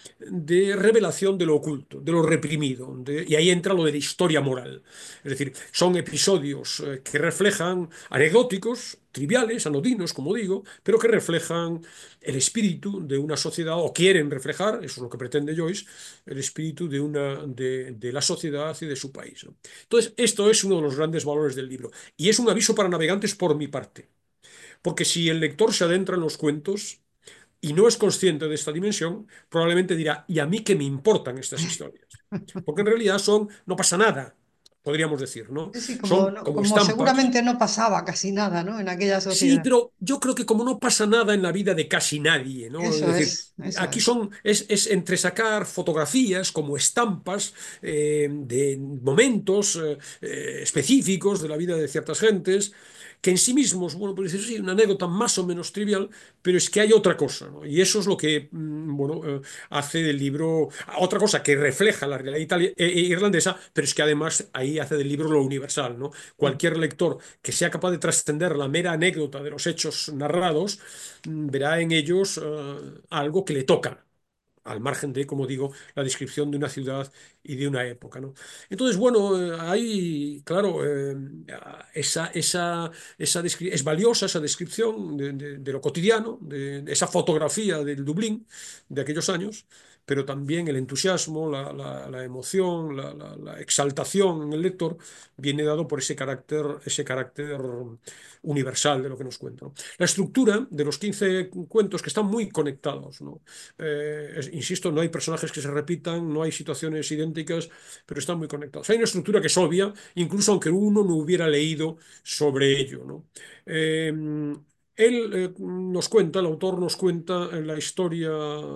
de revelación de lo oculto, de lo reprimido, de- y ahí entra lo de la historia moral. Es decir, son episodios eh, que reflejan anecdóticos, triviales, anodinos, como digo, pero que reflejan el espíritu de una sociedad, o quieren reflejar, eso es lo que pretende Joyce, el espíritu de, una, de, de la sociedad y de su país, ¿no? Entonces, esto es uno de los grandes valores del libro, y es un aviso para navegantes por mi parte, porque si el lector se adentra en los cuentos, y no es consciente de esta dimensión, probablemente dirá, ¿y a mí qué me importan estas historias? Porque en realidad son, no pasa nada, podríamos decir, ¿no? sí, sí, como, Son no- como como estampas. seguramente no pasaba casi nada, ¿no? En aquella Sí, sociedad. pero yo creo que como no pasa nada en la vida de casi nadie, ¿no? Es Eso decir, es, eso aquí es. son, es, es entresacar fotografías como estampas eh, de momentos eh, eh, específicos de la vida de ciertas gentes, que en sí mismos, bueno, pues dices, sí, una anécdota más o menos trivial, pero es que hay otra cosa, ¿no? Y eso es lo que, mm, bueno, eh, hace del libro, otra cosa que refleja la realidad italia- eh, eh, irlandesa, pero es que además ahí hace del libro lo universal, ¿no? Mm, Cualquier lector que sea capaz de trascender la mera anécdota de los hechos narrados, mm, verá en ellos eh, algo que le toca, al margen de, como digo, la descripción de una ciudad y de una época, ¿no? Entonces, bueno, eh, hay, claro, eh, esa, esa, esa descri- es valiosa esa descripción de, de- de lo cotidiano, de, de esa fotografía del Dublín de aquellos años, pero también el entusiasmo, la, la- la emoción, la, la- la exaltación en el lector viene dado por ese carácter, ese carácter universal de lo que nos cuenta, ¿no? La estructura de los quince cuentos que están muy conectados, ¿no? Eh, es- insisto, no hay personajes que se repitan, no hay situaciones idénticas, pero están muy conectados. Hay una estructura que es obvia, incluso aunque uno no hubiera leído sobre ello, ¿no? Eh, él eh, nos cuenta, el autor nos cuenta eh, la historia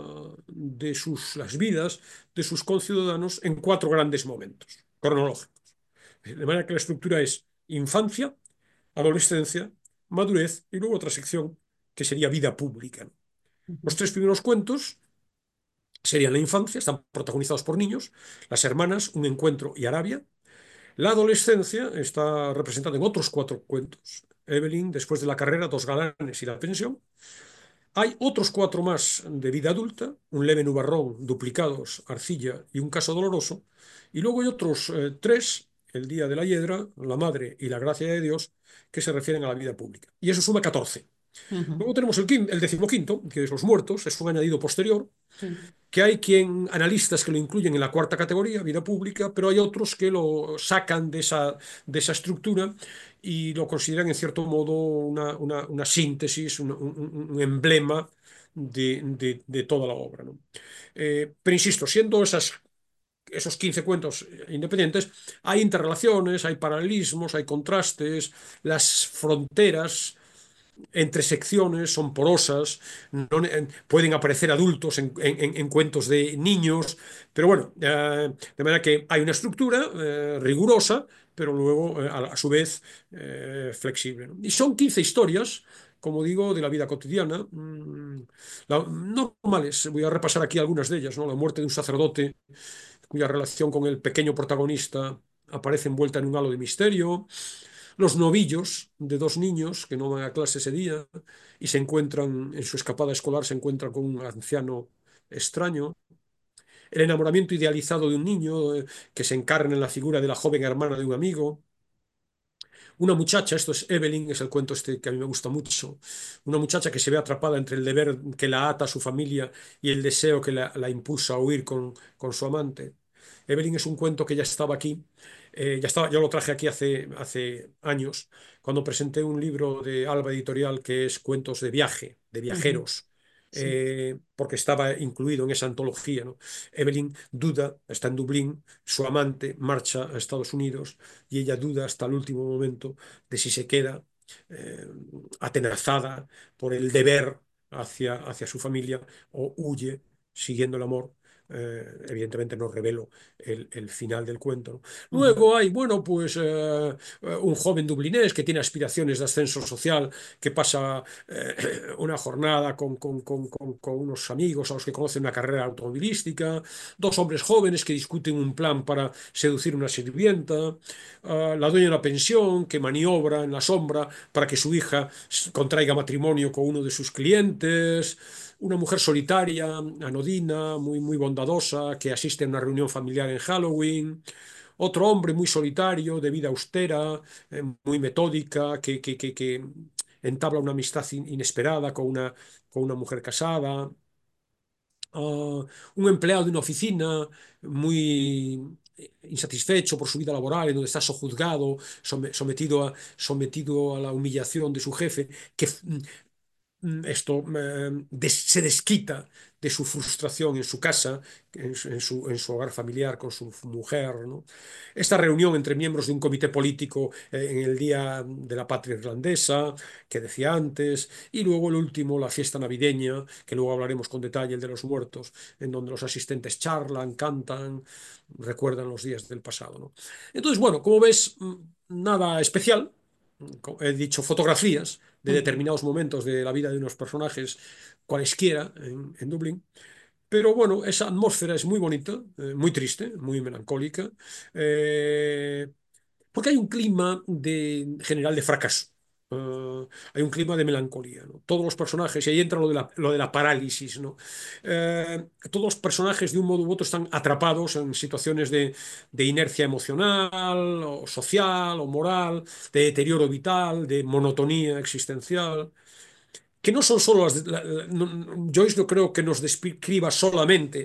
de sus, las vidas de sus conciudadanos en cuatro grandes momentos cronológicos. De manera que la estructura es infancia, adolescencia, madurez y luego otra sección que sería vida pública. Los tres primeros cuentos serían la infancia, están protagonizados por niños, las hermanas, un encuentro y Arabia. La adolescencia está representada en otros cuatro cuentos. Evelyn, después de la carrera, dos galanes y la pensión. Hay otros cuatro más de vida adulta, un leve nubarrón, duplicados, arcilla y un caso doloroso. Y luego hay otros eh, tres, el día de la hiedra, la madre y la gracia de Dios, que se refieren a la vida pública. Y eso suma catorce. Ujú. Luego tenemos el, quin- el decimoquinto, que es los muertos, es un añadido posterior, Sí. que hay quien, analistas que lo incluyen en la cuarta categoría, vida pública, pero hay otros que lo sacan de esa, de esa estructura y lo consideran en cierto modo una, una- una síntesis, un, un- un emblema de, de- de toda la obra, ¿no? Eh, pero insisto, siendo esas, esos quince cuentos independientes, hay interrelaciones, hay paralelismos, hay contrastes, las fronteras entre secciones, son porosas, no, pueden aparecer adultos en, en, en, cuentos de niños, pero bueno, eh, de manera que hay una estructura eh, rigurosa, pero luego eh, a, a, su vez eh, flexible, ¿no? Y son quince historias, como digo, de la vida cotidiana, mmm, la, normales. Voy a repasar aquí algunas de ellas, ¿no? La muerte de un sacerdote cuya relación con el pequeño protagonista aparece envuelta en un halo de misterio, los novillos de dos niños que no van a clase ese día y se encuentran, en su escapada escolar, se encuentran con un anciano extraño. El enamoramiento idealizado de un niño eh, que se encarna en la figura de la joven hermana de un amigo. Una muchacha, esto es Evelyn, es el cuento este que a mí me gusta mucho, una muchacha que se ve atrapada entre el deber que la ata a su familia y el deseo que la, la impulsa a huir con, con su amante. Evelyn es un cuento que ya estaba aquí, eh, ya estaba, yo lo traje aquí hace, hace años, cuando presenté un libro de Alba Editorial que es Cuentos de viaje, de Ujú. viajeros, Sí. eh, porque estaba incluido en esa antología, ¿no? Evelyn duda, está en Dublín, su amante marcha a Estados Unidos y ella duda hasta el último momento de si se queda eh, atenazada por el deber hacia, hacia su familia o huye siguiendo el amor. Eh, evidentemente no revelo el, el final del cuento, ¿no? Ujú. Luego hay, bueno, pues eh, un joven dublinés que tiene aspiraciones de ascenso social, que pasa eh, una jornada con, con, con, con, con unos amigos a los que conoce una carrera automovilística, dos hombres jóvenes que discuten un plan para seducir a una sirvienta, uh, la dueña de la pensión que maniobra en la sombra para que su hija contraiga matrimonio con uno de sus clientes, una mujer solitaria, anodina, muy, muy bondadosa, que asiste a una reunión familiar en Halloween, otro hombre muy solitario, de vida austera, eh, muy metódica, que, que, que, que entabla una amistad in inesperada con una, con una mujer casada, uh, un empleado de una oficina muy insatisfecho por su vida laboral, en donde está sojuzgado, sometido a, sometido a la humillación de su jefe, que esto eh, des, se desquita de su frustración en su casa, en su, en su, en su hogar familiar con su mujer, ¿no? Esta reunión entre miembros de un comité político eh, en el Día de la Patria Irlandesa, que decía antes, y luego el último, la fiesta navideña, que luego hablaremos con detalle, el de los muertos, en donde los asistentes charlan, cantan, recuerdan los días del pasado, ¿no? Entonces, bueno, como ves, nada especial, he dicho fotografías de Ujú. determinados momentos de la vida de unos personajes cualesquiera en, en Dublín. Pero bueno, esa atmósfera es muy bonita, eh, muy triste, muy melancólica, eh, porque hay un clima de, general de fracaso. Uh, hay un clima de melancolía, ¿no? Todos los personajes, y ahí entra lo de la, lo de la parálisis, ¿no? Eh, todos los personajes de un modo u otro están atrapados en situaciones de, de inercia emocional, o social, o moral, de deterioro vital, de monotonía existencial, que no son solo las... De, la, la, no, Joyce no creo que nos describa solamente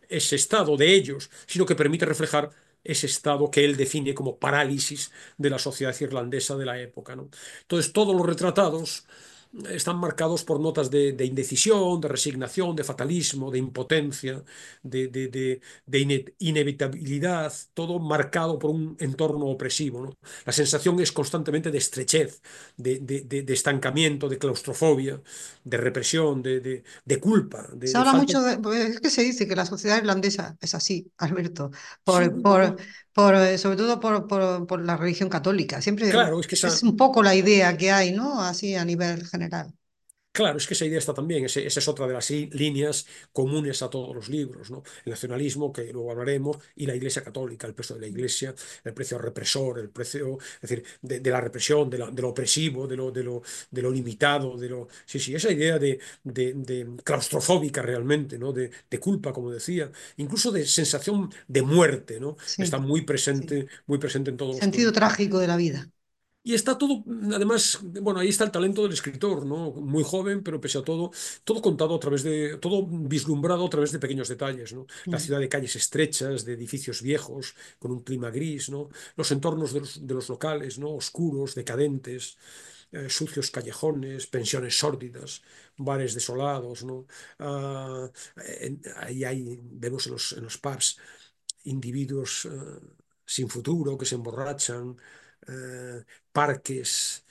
ese estado de ellos, sino que permite reflejar ese estado que él define como parálisis de la sociedad irlandesa de la época, ¿no? Entonces, todos los retratados están marcados por notas de, de indecisión, de resignación, de fatalismo, de impotencia, de, de, de, de ine inevitabilidad, todo marcado por un entorno opresivo, ¿no? La sensación es constantemente de estrechez, de, de, de estancamiento, de claustrofobia, de represión, de, de, de culpa, de, Se de habla falta. mucho de, pues, es que se dice que la sociedad irlandesa es así, Alberto, Sí, por, por, bueno, por, eh, sobre todo por, por, por la religión católica. Siempre claro, es que esa, es un poco la idea que hay, ¿no? Así a nivel general. Claro, es que esa idea está también, ese- esa es otra de las i- líneas comunes a todos los libros, ¿no? El nacionalismo, que luego hablaremos, y la Iglesia católica, el peso de la Iglesia, el precio represor, el precio, es decir, de, de la represión, de, la- de lo opresivo, de lo, de lo, de lo limitado, de lo... Sí, sí, esa idea de, de- de claustrofóbica realmente, ¿no? De, de culpa, como decía, incluso de sensación de muerte, ¿no? Sí, Está muy sí. presente, muy presente en todos los Sentido cuentos. trágico de la vida. Y está todo, además, bueno, ahí está el talento del escritor, ¿no? Muy joven, pero pese a todo, todo contado a través de, todo vislumbrado a través de pequeños detalles, ¿no? La Mm. ciudad de calles estrechas, de edificios viejos, con un clima gris, ¿no? Los entornos de los, de los locales, ¿no? Oscuros, decadentes, eh, sucios callejones, pensiones sórdidas, bares desolados, ¿no? Ah, en- ahí, ahí vemos en los, en los pubs individuos eh, sin futuro que se emborrachan, eh, parques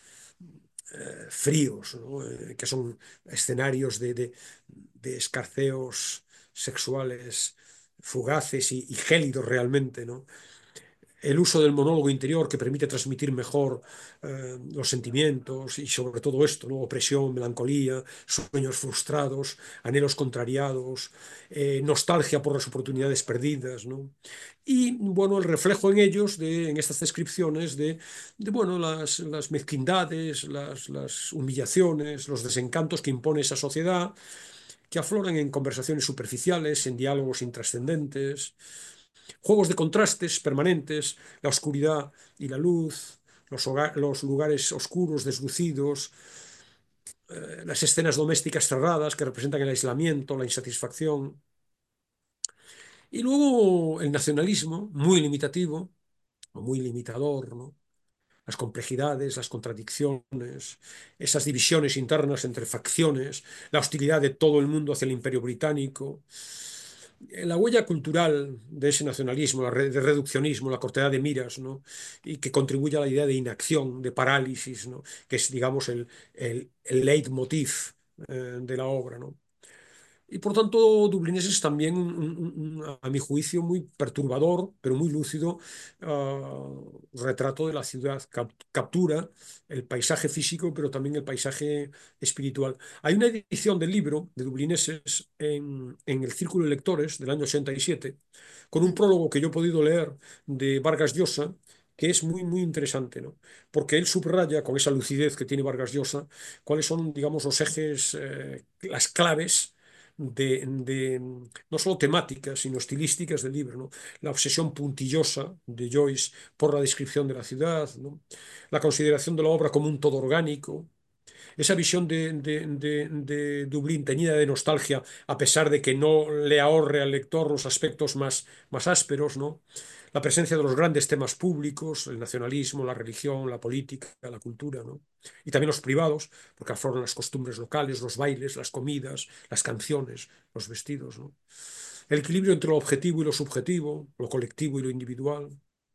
eh, fríos, ¿no? Eh, que son escenarios de, de- de escarceos sexuales fugaces y, y gélidos realmente, ¿no? El uso del monólogo interior que permite transmitir mejor eh, los sentimientos y sobre todo esto, ¿no? Opresión, melancolía, sueños frustrados, anhelos contrariados, eh, nostalgia por las oportunidades perdidas, ¿no? Y bueno, el reflejo en ellos, de, en estas descripciones, de, de, bueno, las, las mezquindades, las, las humillaciones, los desencantos que impone esa sociedad, que afloran en conversaciones superficiales, en diálogos intrascendentes, juegos de contrastes permanentes, la oscuridad y la luz, los, hogar, los lugares oscuros, deslucidos, eh, las escenas domésticas cerradas que representan el aislamiento, la insatisfacción. Y luego el nacionalismo, muy limitativo, o muy limitador, ¿no? Las complejidades, las contradicciones, esas divisiones internas entre facciones, la hostilidad de todo el mundo hacia el imperio británico, la huella cultural de ese nacionalismo, la re- de reduccionismo, la cortedad de miras, ¿no? Y que contribuye a la idea de inacción, de parálisis, ¿no? Que es, digamos, el, el, el leitmotiv eh, de la obra, ¿no? Y por tanto, Dublinés es también, un- un- un- a mi juicio, muy perturbador, pero muy lúcido, ah, retrato de la ciudad. Cap- captura el paisaje físico, pero también el paisaje espiritual. Hay una edición del libro de Dublineses en, en el Círculo de Lectores del año ochenta y siete, con un prólogo que yo he podido leer de Vargas Llosa, que es muy, muy interesante, ¿no? Porque él subraya con esa lucidez que tiene Vargas Llosa cuáles son, digamos, los ejes, eh, las claves de, de, no solo temáticas, sino estilísticas del libro, ¿no? La obsesión puntillosa de Joyce por la descripción de la ciudad, ¿no? La consideración de la obra como un todo orgánico, esa visión de, de, de, de, Dublín teñida de nostalgia, a pesar de que no le ahorre al lector los aspectos más, más ásperos, ¿no? La presencia de los grandes temas públicos, el nacionalismo, la religión, la política, la cultura, ¿no? Y también los privados, porque afloran las costumbres locales, los bailes, las comidas, las canciones, los vestidos, ¿no? El equilibrio entre lo objetivo y lo subjetivo, lo colectivo y lo individual.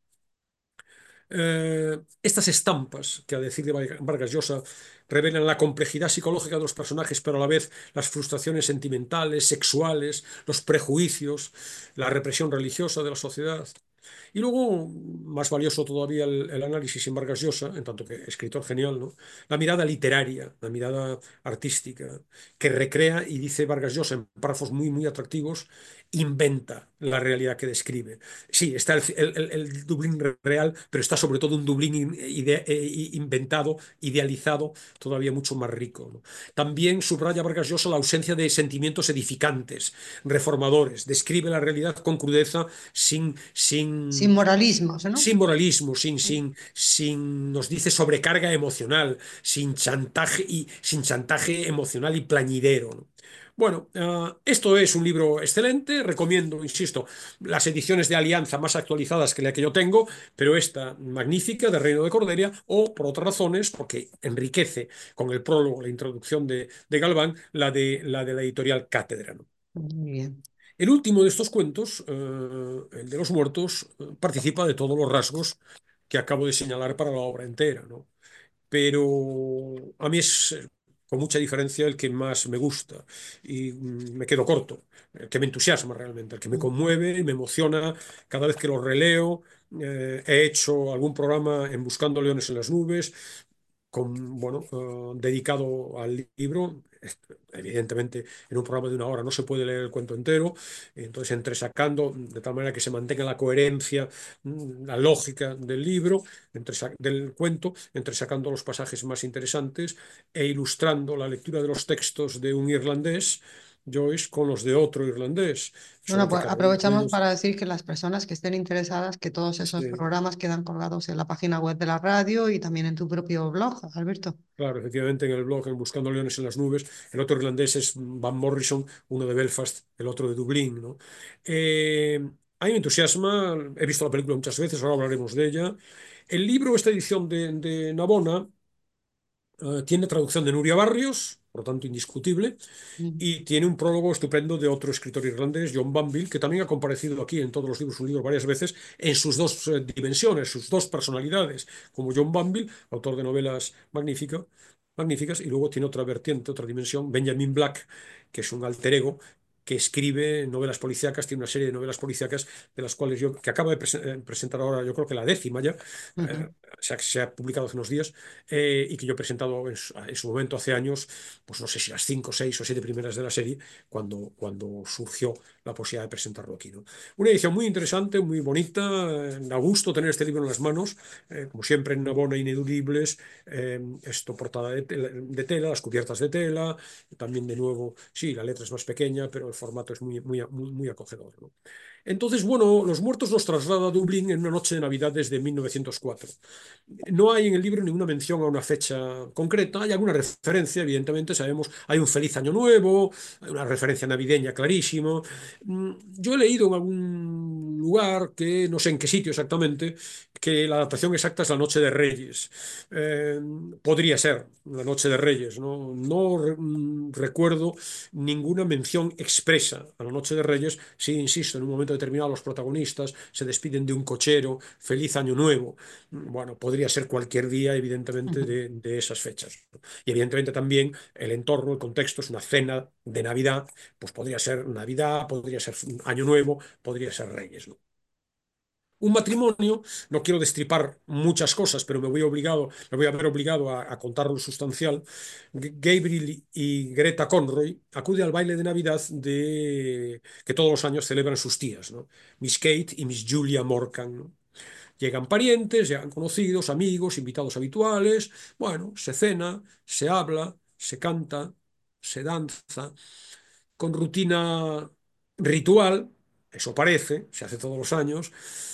Eh, estas estampas, que a decir de Vargas Llosa, revelan la complejidad psicológica de los personajes, pero a la vez las frustraciones sentimentales, sexuales, los prejuicios, la represión religiosa de la sociedad. Y luego, más valioso todavía el, el análisis en Vargas Llosa, en tanto que escritor genial, ¿no? La mirada literaria, la mirada artística, que recrea, y dice Vargas Llosa en párrafos muy, muy atractivos, inventa la realidad que describe. Sí, está el, el- el Dublín real, pero está sobre todo un Dublín in- ide- eh, inventado, idealizado, todavía mucho más rico, ¿no? También subraya Vargas Llosa la ausencia de sentimientos edificantes, reformadores, describe la realidad con crudeza, sin, Sin sin, moralismos, ¿no? sin moralismo, sin, sin, sin, nos dice, sobrecarga emocional, sin chantaje, y, sin chantaje emocional y plañidero, ¿no? Bueno, uh, esto es un libro excelente, recomiendo, insisto, las ediciones de Alianza más actualizadas que la que yo tengo, pero esta magnífica de Reino de Cordelia, o por otras razones, porque enriquece con el prólogo, la introducción de, de Galván, la de, la de la editorial Cátedra, ¿no? Muy bien. El último de estos cuentos, uh, el de los muertos, uh, participa de todos los rasgos que acabo de señalar para la obra entera, ¿no? Pero a mí es eh, con mucha diferencia el que más me gusta y mm, me quedo corto, el que me entusiasma realmente, el que me Mm. conmueve y me emociona cada vez que lo releo. Eh, he hecho algún programa en Buscando Leones en las Nubes, con, bueno, eh, dedicado al libro. Evidentemente, en un programa de una hora no se puede leer el cuento entero, entonces entresacando, de tal manera que se mantenga la coherencia, mm, la lógica del libro, entresa- del cuento, entresacando los pasajes más interesantes e ilustrando la lectura de los textos de un irlandés, Joyce, con los de otro irlandés, Bueno, solo que pues cada uno de aprovechamos ellos... para decir que las personas que estén interesadas, que todos esos Sí. programas quedan colgados en la página web de la radio y también en tu propio blog, Alberto. Claro, efectivamente, en el blog, en Buscando Leones en las Nubes, el otro irlandés es Van Morrison, uno de Belfast, el otro de Dublín, ¿no? Eh, a mí me entusiasma, he visto la película muchas veces, ahora hablaremos de ella. El libro, esta edición de, de Navona, eh, tiene traducción de Nuria Barrios, por lo tanto indiscutible, Mm. y tiene un prólogo estupendo de otro escritor irlandés, John Banville, que también ha comparecido aquí en todos los libros, un libro varias veces, en sus dos eh, dimensiones, sus dos personalidades, como John Banville, autor de novelas magnífica- magníficas, y luego tiene otra vertiente, otra dimensión, Benjamin Black, que es un alter ego que escribe novelas policíacas, tiene una serie de novelas policíacas de las cuales yo, que acaba de prese- eh, presentar ahora, yo creo que la décima ya, eh, Ujú. se ha, se ha publicado hace unos días, eh, y que yo he presentado en su, en su momento, hace años, pues no sé si las cinco, seis o siete primeras de la serie, cuando, cuando surgió la posibilidad de presentarlo aquí, ¿no? Una edición muy interesante, muy bonita, eh, da gusto tener este libro en las manos, eh, como siempre en Navona Ineludibles, eh, esto portada de tela, de tela, las cubiertas de tela, también de nuevo, sí, la letra es más pequeña, pero el formato es muy, muy, muy, muy acogedor, ¿no? Entonces, bueno, Los Muertos nos traslada a Dublín en una noche de Navidad desde mil novecientos cuatro. No hay en el libro ninguna mención a una fecha concreta, hay alguna referencia, evidentemente, sabemos, hay un feliz año nuevo, hay una referencia navideña clarísimo. Mm, Yo he leído en algún lugar, que no sé en qué sitio exactamente, que la adaptación exacta es la Noche de Reyes. Eh, Podría ser la Noche de Reyes, ¿no? No re- mm, recuerdo ninguna mención expresa a la Noche de Reyes. Sí, insisto, en un momento determinado los protagonistas se despiden de un cochero, feliz año nuevo. Bueno, podría ser cualquier día, evidentemente, Ujú. de, de esas fechas, ¿no? Y evidentemente también el entorno, el contexto es una cena de Navidad, pues podría ser Navidad, podría ser Año Nuevo, podría ser Reyes, ¿no? Un matrimonio, no quiero destripar muchas cosas, pero me voy obligado, me voy a ver obligado a, a contar lo sustancial. G- Gabriel y Greta Conroy acuden al baile de Navidad de, que todos los años celebran sus tías, ¿no? Miss Kate y Miss Julia Morgan, ¿no? Llegan parientes, llegan conocidos, amigos, invitados habituales. Bueno, se cena, se habla, se canta, se danza, con rutina ritual, eso parece, se hace todos los años.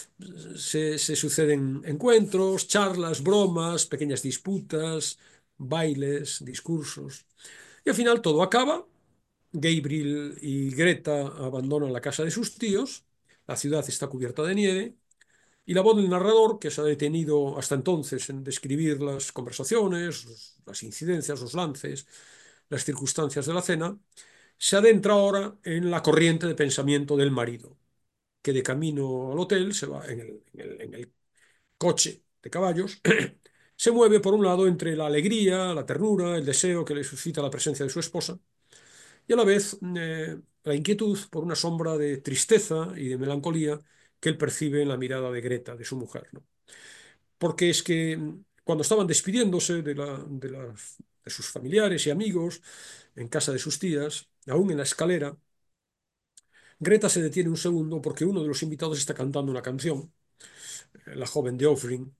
Se, se suceden encuentros, charlas, bromas, pequeñas disputas, bailes, discursos. Y al final todo acaba. Gabriel y Greta abandonan la casa de sus tíos. La ciudad está cubierta de nieve y la voz del narrador, que se ha detenido hasta entonces en describir las conversaciones, las incidencias, los lances, las circunstancias de la cena, se adentra ahora en la corriente de pensamiento del marido, que de camino al hotel se va en el, en el, en el coche de caballos, se mueve por un lado entre la alegría, la ternura, el deseo que le suscita la presencia de su esposa, y a la vez eh, la inquietud por una sombra de tristeza y de melancolía que él percibe en la mirada de Greta, de su mujer, ¿no? Porque es que mm, cuando estaban despidiéndose de, la, de, las, de sus familiares y amigos en casa de sus tías, aún en la escalera, Greta se detiene un segundo porque uno de los invitados está cantando una canción, la joven de Offering,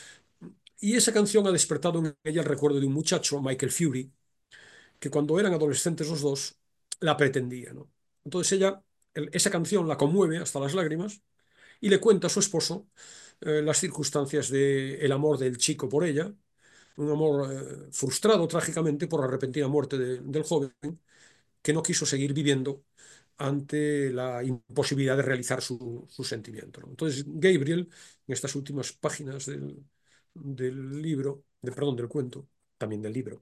y esa canción ha despertado en ella el recuerdo de un muchacho, Michael Fury, que cuando eran adolescentes los dos, la pretendía, ¿no? Entonces ella, el- esa canción la conmueve hasta las lágrimas y le cuenta a su esposo eh, las circunstancias del amor del chico por ella, un amor eh, frustrado trágicamente por la repentina muerte de- del joven, que no quiso seguir viviendo ante la imposibilidad de realizar su, su sentimiento, ¿no? Entonces, Gabriel, en estas últimas páginas del, del libro, de, perdón, del cuento, también del libro,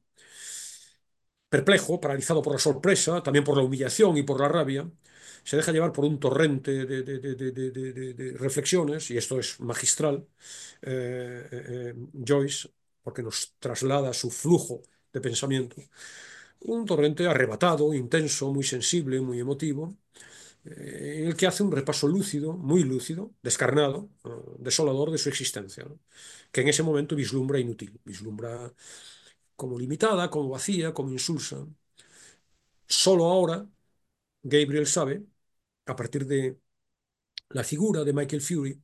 perplejo, paralizado por la sorpresa, también por la humillación y por la rabia, se deja llevar por un torrente de, de- de- de- de- de- de- de reflexiones, y esto es magistral, eh, eh, eh, Joyce, porque nos traslada su flujo de pensamiento, un torrente arrebatado, intenso, muy sensible, muy emotivo, eh, en el que hace un repaso lúcido, muy lúcido, descarnado, eh, desolador de su existencia, ¿no? Que en ese momento vislumbra inútil, vislumbra como limitada, como vacía, como insulsa. Solo ahora Gabriel sabe, a partir de la figura de Michael Fury,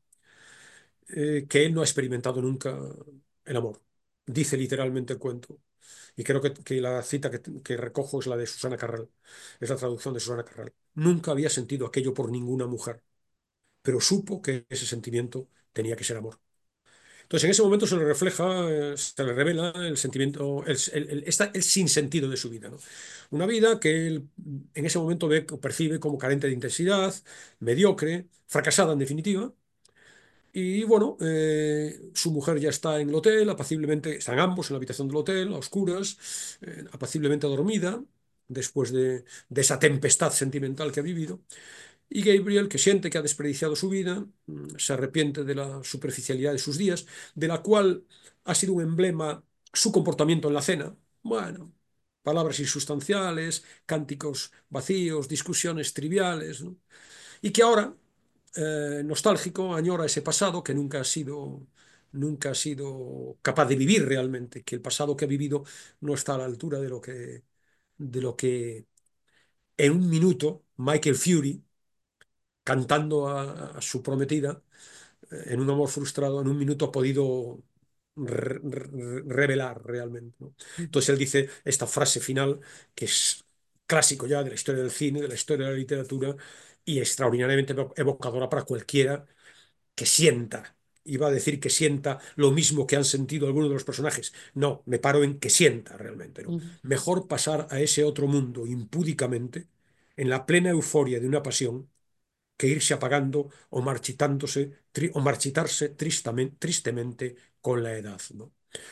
eh, que él no ha experimentado nunca el amor. Dice literalmente el cuento. Y creo que, que la cita que, que recojo es la de Susana Carral. Es la traducción de Susana Carral. Nunca había sentido aquello por ninguna mujer, pero supo que ese sentimiento tenía que ser amor. Entonces, en ese momento se le refleja, eh, se le revela el sentimiento, el, el, el, esta- el sinsentido de su vida, ¿no? Una vida que él en ese momento ve, percibe como carente de intensidad, mediocre, fracasada en definitiva. Y bueno, eh, su mujer ya está en el hotel, apaciblemente, están ambos en la habitación del hotel, a oscuras, eh, apaciblemente dormida, después de, de esa tempestad sentimental que ha vivido. Y Gabriel, que siente que ha desperdiciado su vida, mm, se arrepiente de la superficialidad de sus días, de la cual ha sido un emblema su comportamiento en la cena. Bueno, palabras insustanciales, cánticos vacíos, discusiones triviales, ¿no? Y que ahora, eh, nostálgico, añora ese pasado que nunca ha sido, nunca ha sido capaz de vivir realmente, que el pasado que ha vivido no está a la altura de lo que, de lo que en un minuto Michael Fury cantando a, a su prometida, eh, en un amor frustrado, en un minuto ha podido re- re- revelar realmente, ¿no? Entonces él dice esta frase final que es clásico ya de la historia del cine, de la historia de la literatura y extraordinariamente evocadora para cualquiera que sienta. Iba a decir que sienta lo mismo que han sentido algunos de los personajes. No, me paro en que sienta realmente, ¿no? Mejor pasar a ese otro mundo impúdicamente, en la plena euforia de una pasión, que irse apagando o marchitándose tri- o marchitarse tristemente, tristemente con la edad, ¿no?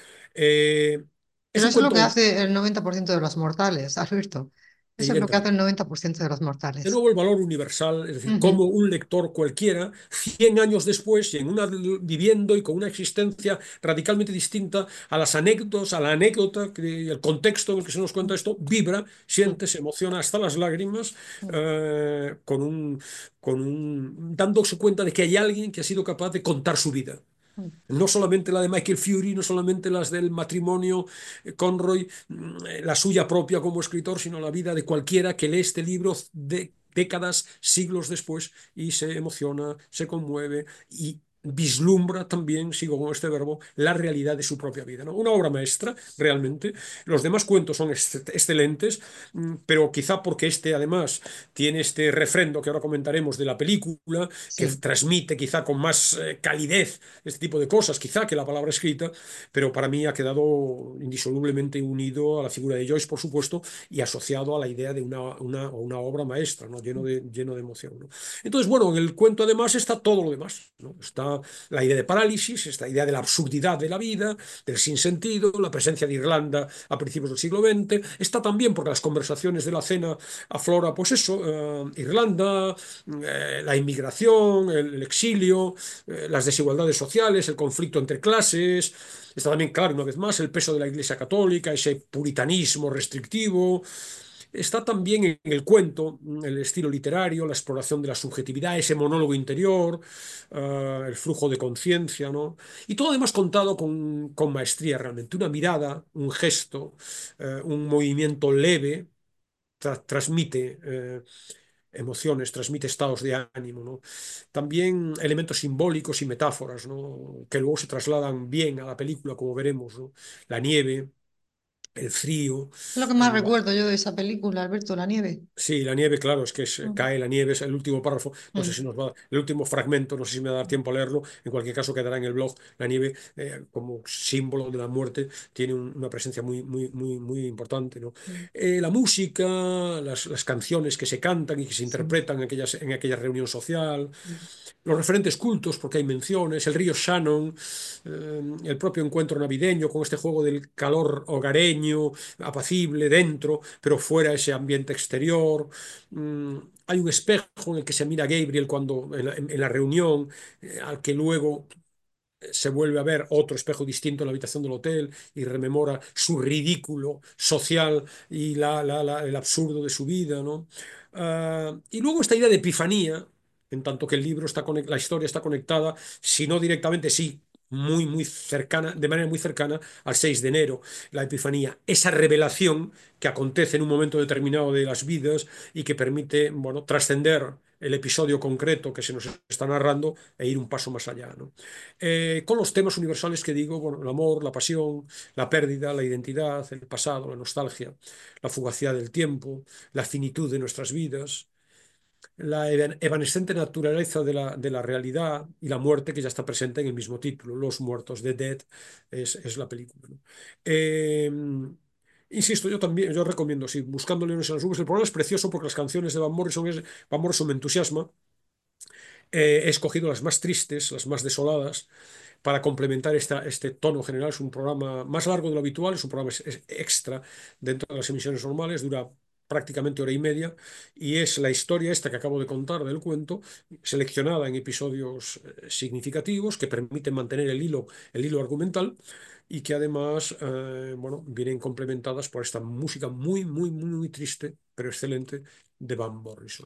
Eh, es Pero un eso es lo cuento, que hace el noventa por ciento de los mortales, Alberto. Eso es lo que hace el evidentemente. noventa por ciento de los De mortales. nuevo, el valor universal, es decir, como Ujú, un lector cualquiera, cien años después, y en una, viviendo y con una existencia radicalmente distinta a las anécdotas, a la anécdota, que, el contexto en el que se nos cuenta esto, vibra, siente, se emociona hasta las lágrimas, eh, con un, con un, dándose cuenta de que hay alguien que ha sido capaz de contar su vida. No solamente la de Michael Fury, no solamente las del matrimonio eh, Conroy, mm, eh, la suya propia como escritor, sino la vida de cualquiera que lee este libro de décadas, siglos después y se emociona, se conmueve y vislumbra también, sigo con este verbo, la realidad de su propia vida, ¿no? Una obra maestra, realmente. Los demás cuentos son ex excelentes, mm, pero quizá porque este además tiene este refrendo que ahora comentaremos de la película, que sí. transmite quizá con más eh, calidez este tipo de cosas, quizá que la palabra escrita, pero para mí ha quedado indisolublemente unido a la figura de Joyce, por supuesto, y asociado a la idea de una, una, una obra maestra, ¿no? Lleno de, lleno de emoción, ¿no? Entonces, bueno, en el cuento además está todo lo demás, ¿no? Está la idea de parálisis, esta idea de la absurdidad de la vida, del sinsentido, la presencia de Irlanda a principios del siglo veinte, está también porque las conversaciones de la cena aflora, pues eso, eh, Irlanda, eh, la inmigración, el, el exilio, eh, las desigualdades sociales, el conflicto entre clases. Está también, claro, una vez más, el peso de la Iglesia Católica, ese puritanismo restrictivo. Está también en el cuento el estilo literario, la exploración de la subjetividad, ese monólogo interior, uh, el flujo de conciencia, ¿no? Y todo además contado con, con maestría realmente. Una mirada, un gesto, uh, un movimiento leve tra transmite eh, emociones, transmite estados de ánimo, ¿no? También elementos simbólicos y metáforas, ¿no? Que luego se trasladan bien a la película, como veremos, ¿no? La nieve, el frío. Es lo que más recuerdo yo de esa película, Alberto, la nieve. Sí, la nieve, claro, es que es- Mm, cae la nieve, es el último párrafo, no sé mm, si nos va, el último fragmento, no sé si me va a dar tiempo a leerlo, en cualquier caso quedará en el blog. La nieve, eh, como símbolo de la muerte, tiene un- una presencia muy, muy, muy, muy importante, ¿no? mm, Eh, la música, las, las canciones que se cantan y que se sí. interpretan en aquellas, en aquella reunión social, Mm, los referentes cultos, porque hay menciones, el río Shannon, eh, el propio encuentro navideño con este juego del calor hogareño, apacible dentro, pero fuera ese ambiente exterior. Mm, hay un espejo en el que se mira Gabriel cuando en la, en- en la reunión, eh, al que luego se vuelve a ver otro espejo distinto en la habitación del hotel y rememora su ridículo social y la- la- la- el absurdo de su vida, ¿no? Ah, y luego esta idea de epifanía, en tanto que el libro está conec- la historia está conectada, si no directamente, sí, muy, muy cercana, de manera muy cercana al seis de enero, la epifanía, esa revelación que acontece en un momento determinado de las vidas y que permite, bueno, trascender el episodio concreto que se nos está narrando e ir un paso más allá, ¿no? Eh, con los temas universales que digo, bueno, el amor, la pasión, la pérdida, la identidad, el pasado, la nostalgia, la fugacidad del tiempo, la finitud de nuestras vidas, la evan- evanescente naturaleza de la, de la realidad y la muerte que ya está presente en el mismo título, Los Muertos, The Dead, es, es la película, ¿no? Eh, Insisto, yo también, yo recomiendo, sí, Buscando Leones en las Nubes. El programa es precioso porque las canciones de Van Morrison, es, Van Morrison me entusiasma. Eh, he escogido las más tristes, las más desoladas, para complementar esta, este tono general. Es un programa más largo de lo habitual, es un programa es- es extra dentro de las emisiones normales, dura prácticamente hora y media, y es la historia esta que acabo de contar del cuento, seleccionada en episodios eh, significativos que permiten mantener el hilo, el hilo argumental y que además, eh, bueno, vienen complementadas por esta música muy, muy, muy, muy triste, pero excelente de Van Morrison.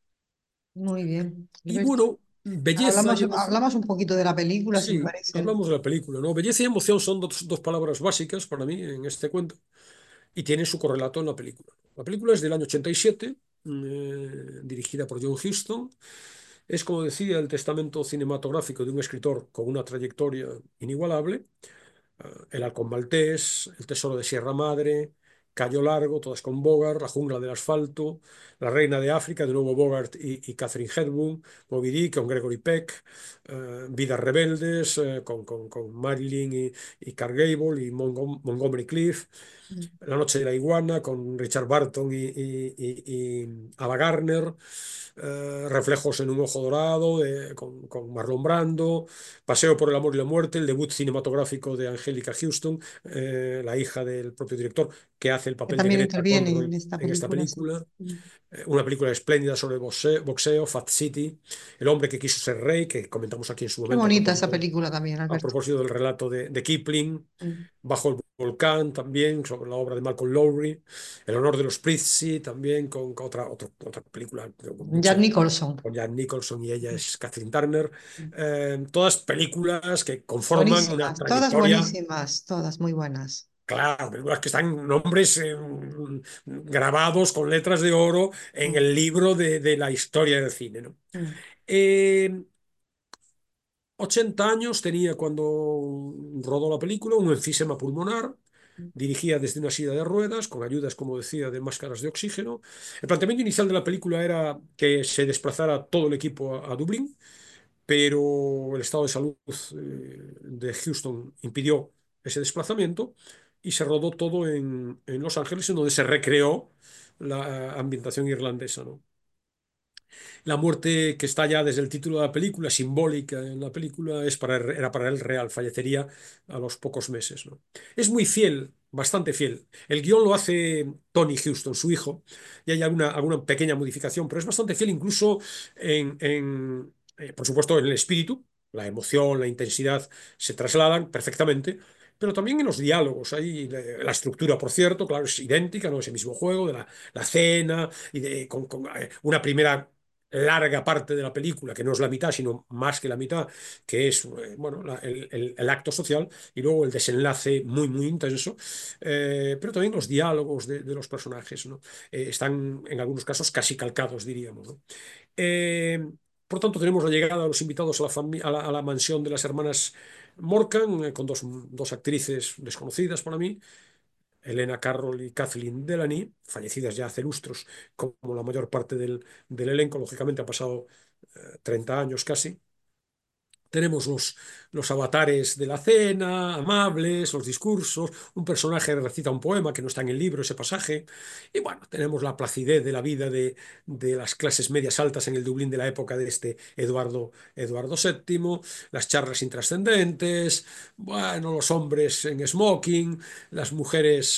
muy bien, Y Alberto. bueno, belleza Hablamos, y emoción. hablamos un poquito de la película, si te Sí, parece. hablamos de la película, ¿no? Belleza y emoción son dos, dos palabras básicas para mí en este cuento y tienen su correlato en la película. La película es del año ochenta y siete, eh, dirigida por John Huston. Es, como decía, el testamento cinematográfico de un escritor con una trayectoria inigualable. eh, El halcón maltés, El tesoro de Sierra Madre, Cayo Largo, todas con Bogart, La jungla del asfalto, La reina de África, de nuevo Bogart y, y Catherine Hepburn, Moby Dick con Gregory Peck, eh, Vidas rebeldes eh, con, con, con Marilyn y, y Clark Gable y Montgom- Montgomery Clift, Mm, La noche de la iguana con Richard Barton y, y, y- y Ava Gardner, eh, Reflejos en un ojo dorado de- con, con Marlon Brando, Paseo por el amor y la muerte, el debut cinematográfico de Angélica Houston, eh, la hija del propio director, que hace el que papel de también Greta interviene en Conroy esta en esta película, sí. película. Mm. Eh, una película espléndida sobre boxeo, boxeo, Fat City, El hombre que quiso ser rey, que comentamos aquí en su Qué momento a bonita esa propósito, película también, a Alberto. propósito del relato de, de Kipling, Mm. Bajo el volcán también, sobre la obra de Malcolm Lowry, El honor de los Prizzi también, con, con otra, otra, otra película con Jack mucha, Nicholson. con Jan Nicholson y ella es Kathleen Turner. Eh, todas películas que conforman una Buenísimas, todas trayectoria, buenísimas, todas muy buenas. claro, películas que están nombres eh, grabados con letras de oro en Mm, el libro de, de la historia del cine, ¿no? mm, Eh, ochenta años tenía cuando rodó la película, un enfisema pulmonar, mm. dirigía desde una silla de ruedas, con ayudas, como decía, de máscaras de oxígeno. El planteamiento inicial de la película era que se desplazara todo el equipo a, a Dublín, pero el estado de salud eh, de Houston impidió ese desplazamiento y se rodó todo en, en Los Ángeles, en donde se recreó la ambientación irlandesa, ¿no? La muerte que está ya desde el título de la película, simbólica en la película, es para, era para él real, fallecería a los pocos meses, ¿no? Es muy fiel, bastante fiel. El guión lo hace Tony Houston, su hijo, y hay alguna, alguna pequeña modificación, pero es bastante fiel incluso en, en, eh, por supuesto, en el espíritu. La emoción, la intensidad se trasladan perfectamente, pero también en los diálogos. Ahí la, la estructura, por cierto, claro, es idéntica, ¿no? Ese mismo juego de la, la cena y de, con, con, eh, una primera larga parte de la película, que no es la mitad, sino más que la mitad, que es eh, bueno, la- el, el- el acto social, y luego el desenlace muy, muy intenso, eh, pero también los diálogos de, de los personajes, ¿no? Eh, están en algunos casos casi calcados, diríamos, ¿no? Eh, por tanto, tenemos la llegada de los invitados a la, fami- a la, a la mansión de las hermanas Morcan, eh, con dos, dos actrices desconocidas para mí, Elena Carroll y Kathleen Delany, fallecidas ya hace lustros, como la mayor parte del, del elenco, lógicamente ha pasado eh, treinta años casi. Tenemos los, los avatares de la cena, amables, los discursos, un personaje recita un poema que no está en el libro, ese pasaje, y bueno, tenemos la placidez de la vida de, de las clases medias altas en el Dublín de la época de este Eduardo, Eduardo séptimo, las charlas intrascendentes, bueno, los hombres en smoking, las mujeres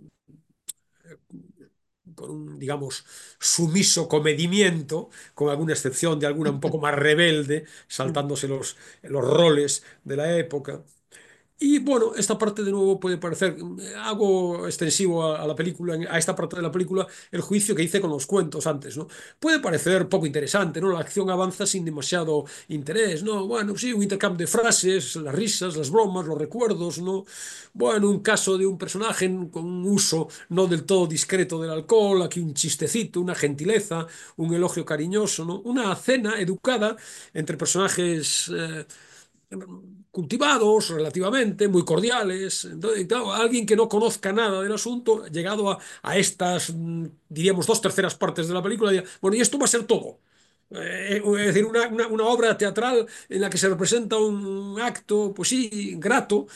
con un, digamos, sumiso comedimiento, con alguna excepción de alguna un poco más rebelde, saltándose los, los roles de la época. Y bueno, esta parte de nuevo puede parecer, hago extensivo a, a la película, a esta parte de la película, el juicio que hice con los cuentos antes, ¿no? Puede parecer poco interesante, ¿no? La acción avanza sin demasiado interés, ¿no? Bueno, sí, un intercambio de frases, las risas, las bromas, los recuerdos, ¿no? Bueno, un caso de un personaje con un uso no del todo discreto del alcohol, aquí un chistecito, una gentileza, un elogio cariñoso, ¿no? Una cena educada entre personajes eh, cultivados relativamente, muy cordiales. Entonces, claro, alguien que no conozca nada del asunto, llegado a, a estas, mm, diríamos, dos terceras partes de la película, diría, bueno, y esto va a ser todo. Eh, es decir, una, una, una, obra teatral en la que se representa un acto, pues sí, grato,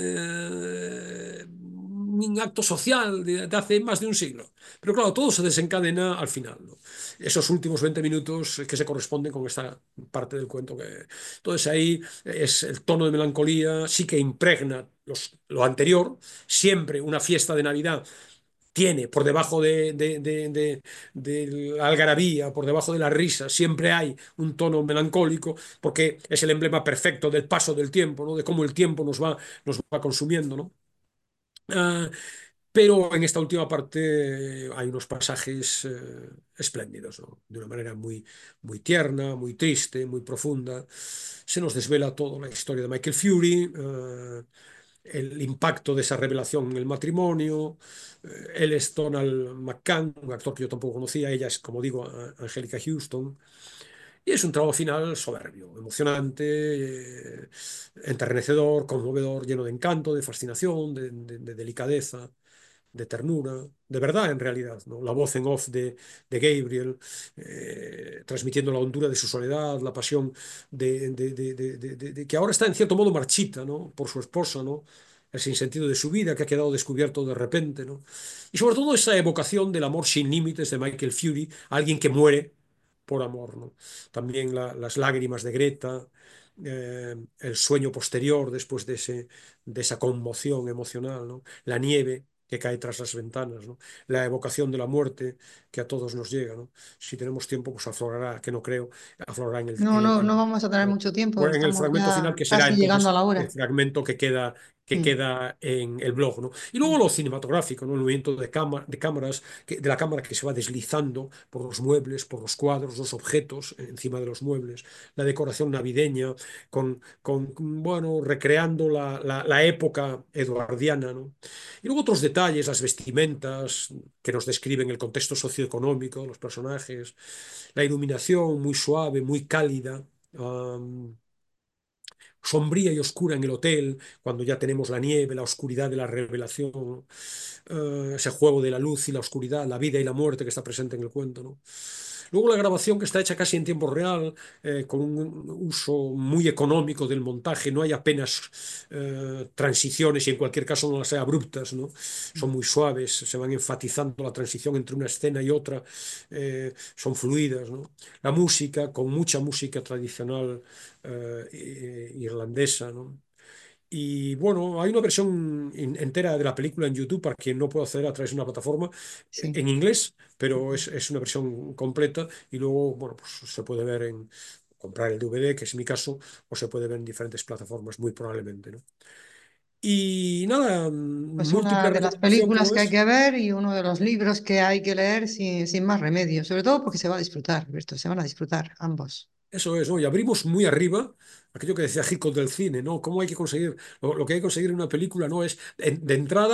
eh, un acto social de, de, hace más de un siglo. Pero claro, todo se desencadena al final, ¿no? Esos últimos veinte minutos que se corresponden con esta parte del cuento. Que... Entonces ahí es el tono de melancolía, sí que impregna los, lo anterior, siempre una fiesta de Navidad tiene por debajo de, de, de, de, de la algarabía, por debajo de la risa, siempre hay un tono melancólico, porque es el emblema perfecto del paso del tiempo, ¿no? De cómo el tiempo nos va, nos va consumiendo, ¿no? Uh, pero en esta última parte hay unos pasajes eh, espléndidos, ¿no? De una manera muy, muy tierna, muy triste, muy profunda. Se nos desvela toda la historia de Michael Fury, eh, el impacto de esa revelación en el matrimonio. Eh, él es Donald McCann, un actor que yo tampoco conocía, ella es, como digo, Angélica Houston. Y es un trabajo final soberbio, emocionante, eh, enternecedor, conmovedor, lleno de encanto, de fascinación, de, de, de delicadeza, de ternura, de verdad en realidad, ¿no? La voz en off de, de Gabriel, eh, transmitiendo la hondura de su soledad, la pasión de, de, de, de, de, que ahora está en cierto modo marchita, ¿no? Por su esposa, ¿no? El sinsentido de su vida que ha quedado descubierto de repente, ¿no? Y sobre todo esa evocación del amor sin límites de Michael Fury, alguien que muere por amor, ¿no? También la, las lágrimas de Greta, eh, el sueño posterior después de, ese, de esa conmoción emocional, ¿no? La nieve que cae tras las ventanas, ¿no? La evocación de la muerte que a todos nos llega, ¿no? Si tenemos tiempo, pues aflorará, que no creo, aflorará en el, No, en el, no, no en- vamos a tener mucho tiempo, bueno, en el estamos fragmento final, ya que será casi llegando a entonces la el hora. fragmento que queda, que Mm, queda en el blog, ¿no? Y luego mm. lo cinematográfico, ¿no? El movimiento de, cama- de cámaras, que- de la cámara que se va deslizando por los muebles, por los cuadros, los objetos encima de los muebles, la decoración navideña, con, con bueno, recreando la, la, la época eduardiana, ¿no? Y luego otros detalles, las vestimentas que nos describen el contexto socioeconómico de los personajes, la iluminación muy suave, muy cálida. Um, sombría y oscura en el hotel, cuando ya tenemos la nieve, la oscuridad de la revelación, eh, ese juego de la luz y la oscuridad, la vida y la muerte que está presente en el cuento, ¿no? Luego la grabación que está hecha casi en tiempo real, eh, con un uso muy económico del montaje, no hay apenas eh, transiciones y en cualquier caso no las hay abruptas, ¿no? Son muy suaves, se van enfatizando la transición entre una escena y otra, eh, son fluidas, ¿no? La música, con mucha música tradicional eh, irlandesa, ¿no? Y bueno, hay una versión entera de la película en YouTube para quien no pueda acceder a través de una plataforma eh, Sí. en inglés, pero es, es una versión completa y luego, bueno, pues se puede ver en comprar el D V D, que es mi caso, o se puede ver en diferentes plataformas, muy probablemente, ¿no? Y nada, Pues una múltiple de las recomendación películas como que hay es. que ver y uno de los libros que hay que leer sin, sin más remedio, sobre todo porque se va a disfrutar, Alberto, se van a disfrutar ambos. Eso es, ¿no? Y abrimos muy arriba aquello que decía Hitchcock del cine, ¿no? ¿Cómo hay que conseguir? Lo, lo que hay que conseguir en una película no es de, de entrada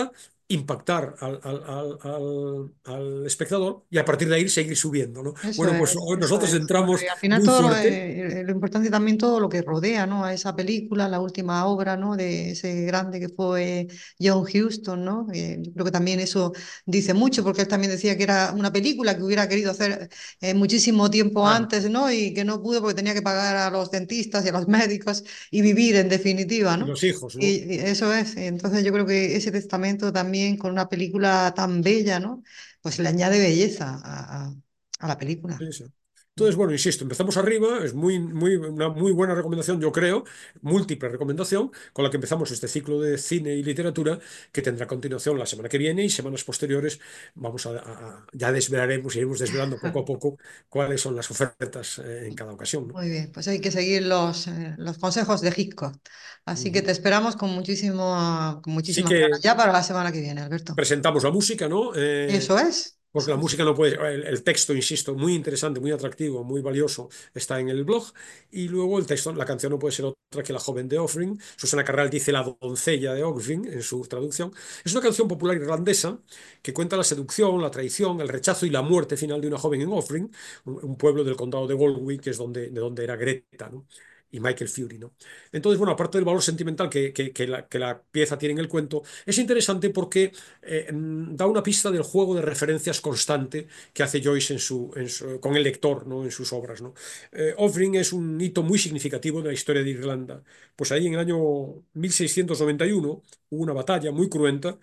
impactar al, al- al- al- al espectador y a partir de ahí seguir subiendo, ¿no? Eso Bueno, pues es, hoy eso nosotros es. Bueno, entramos y al final muy todo lo, fuerte. eh, lo importante también todo lo que rodea, ¿no? A esa película, la última obra, ¿no? De ese grande que fue John Huston, ¿no? Eh, yo creo que también eso dice mucho, porque él también decía que era una película que hubiera querido hacer eh, muchísimo tiempo Claro, antes, ¿no? Y que no pudo porque tenía que pagar a los dentistas y a los médicos y vivir en definitiva, y ¿no? los hijos, ¿no? Y, y eso es. Entonces yo creo que ese testamento también con una película tan bella, ¿no? Pues le añade belleza a, a- a la película. Sí, sí. Entonces, bueno, insisto, empezamos arriba, es muy, muy, una muy buena recomendación, yo creo, múltiple recomendación, con la que empezamos este ciclo de cine y literatura, que tendrá continuación la semana que viene y semanas posteriores. Vamos a, a- a- ya desvelaremos, iremos desvelando poco a poco cuáles son las ofertas eh, en cada ocasión, ¿no? Muy bien, pues hay que seguir los, eh, los consejos de Hitchcock. Así que Ujú. te esperamos con muchísimo, con Sí muchísimas ganas que ya para la semana que viene, Alberto. presentamos la música, ¿no? Eh, Eso es. Porque la Sí, sí. música no puede, el, el texto, insisto, muy interesante, muy atractivo, muy valioso, está en el blog. Y luego el texto, la canción no puede ser otra que La joven de Offring. Susana Carrral dice La doncella de Offring en su traducción. Es una canción popular irlandesa que cuenta la seducción, la traición, el rechazo y la muerte final de una joven en Offring, un, un pueblo del condado de Galway, que es donde, de donde era Greta, ¿no? Y Michael Fury, ¿no? Entonces, bueno, aparte del valor sentimental que, que, que la, que la pieza tiene en el cuento, es interesante porque eh, mm, da una pista del juego de referencias constante que hace Joyce en su, en su- con el lector, ¿no? En sus obras, ¿no? Eh, Offring es un hito muy significativo de la historia de Irlanda. Pues ahí en el año mil seiscientos noventa y uno hubo una batalla muy cruenta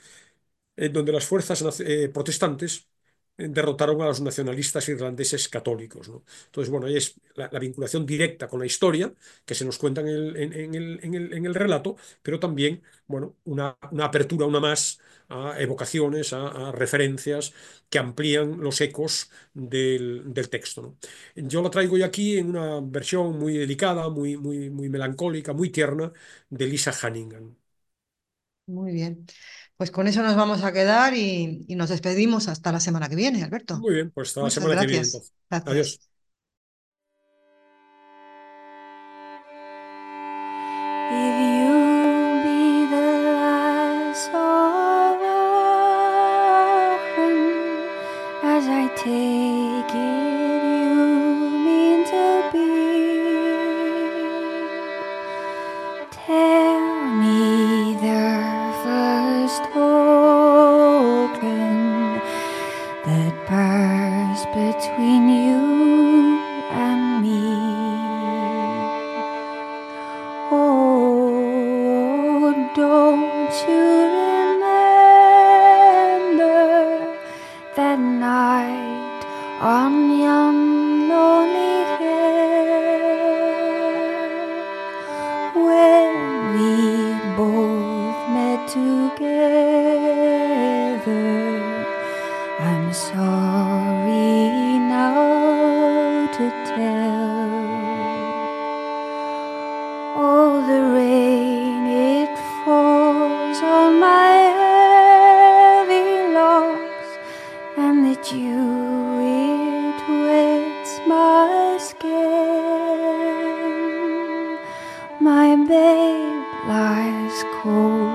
en donde las fuerzas nac- eh, protestantes eh, derrotaron a los nacionalistas irlandeses católicos, ¿no? Entonces, bueno, ahí es la, la vinculación directa con la historia que se nos cuenta en el, en, en el, en el, en el relato, pero también, bueno, una, una apertura, una más a evocaciones, a, a referencias que amplían los ecos del, del texto, ¿no? Yo la traigo hoy aquí en una versión muy delicada, muy, muy, muy melancólica, muy tierna, de Lisa Hannigan. Muy bien. Pues con eso nos vamos a quedar y, y nos despedimos hasta la semana que viene, Alberto. Muy bien, pues hasta la Muchas semana que viene gracias. entonces. Gracias. Adiós. If you be the last orphan, as I take it you mean to be, tell me the first token that burst between you and me. Oh, don't you remember that night on yon lonely hill when we both met together? I'm sorry now to tell. Oh, the rain, it falls on my heavy locks, and the dew, it wets my skin. My babe lies cold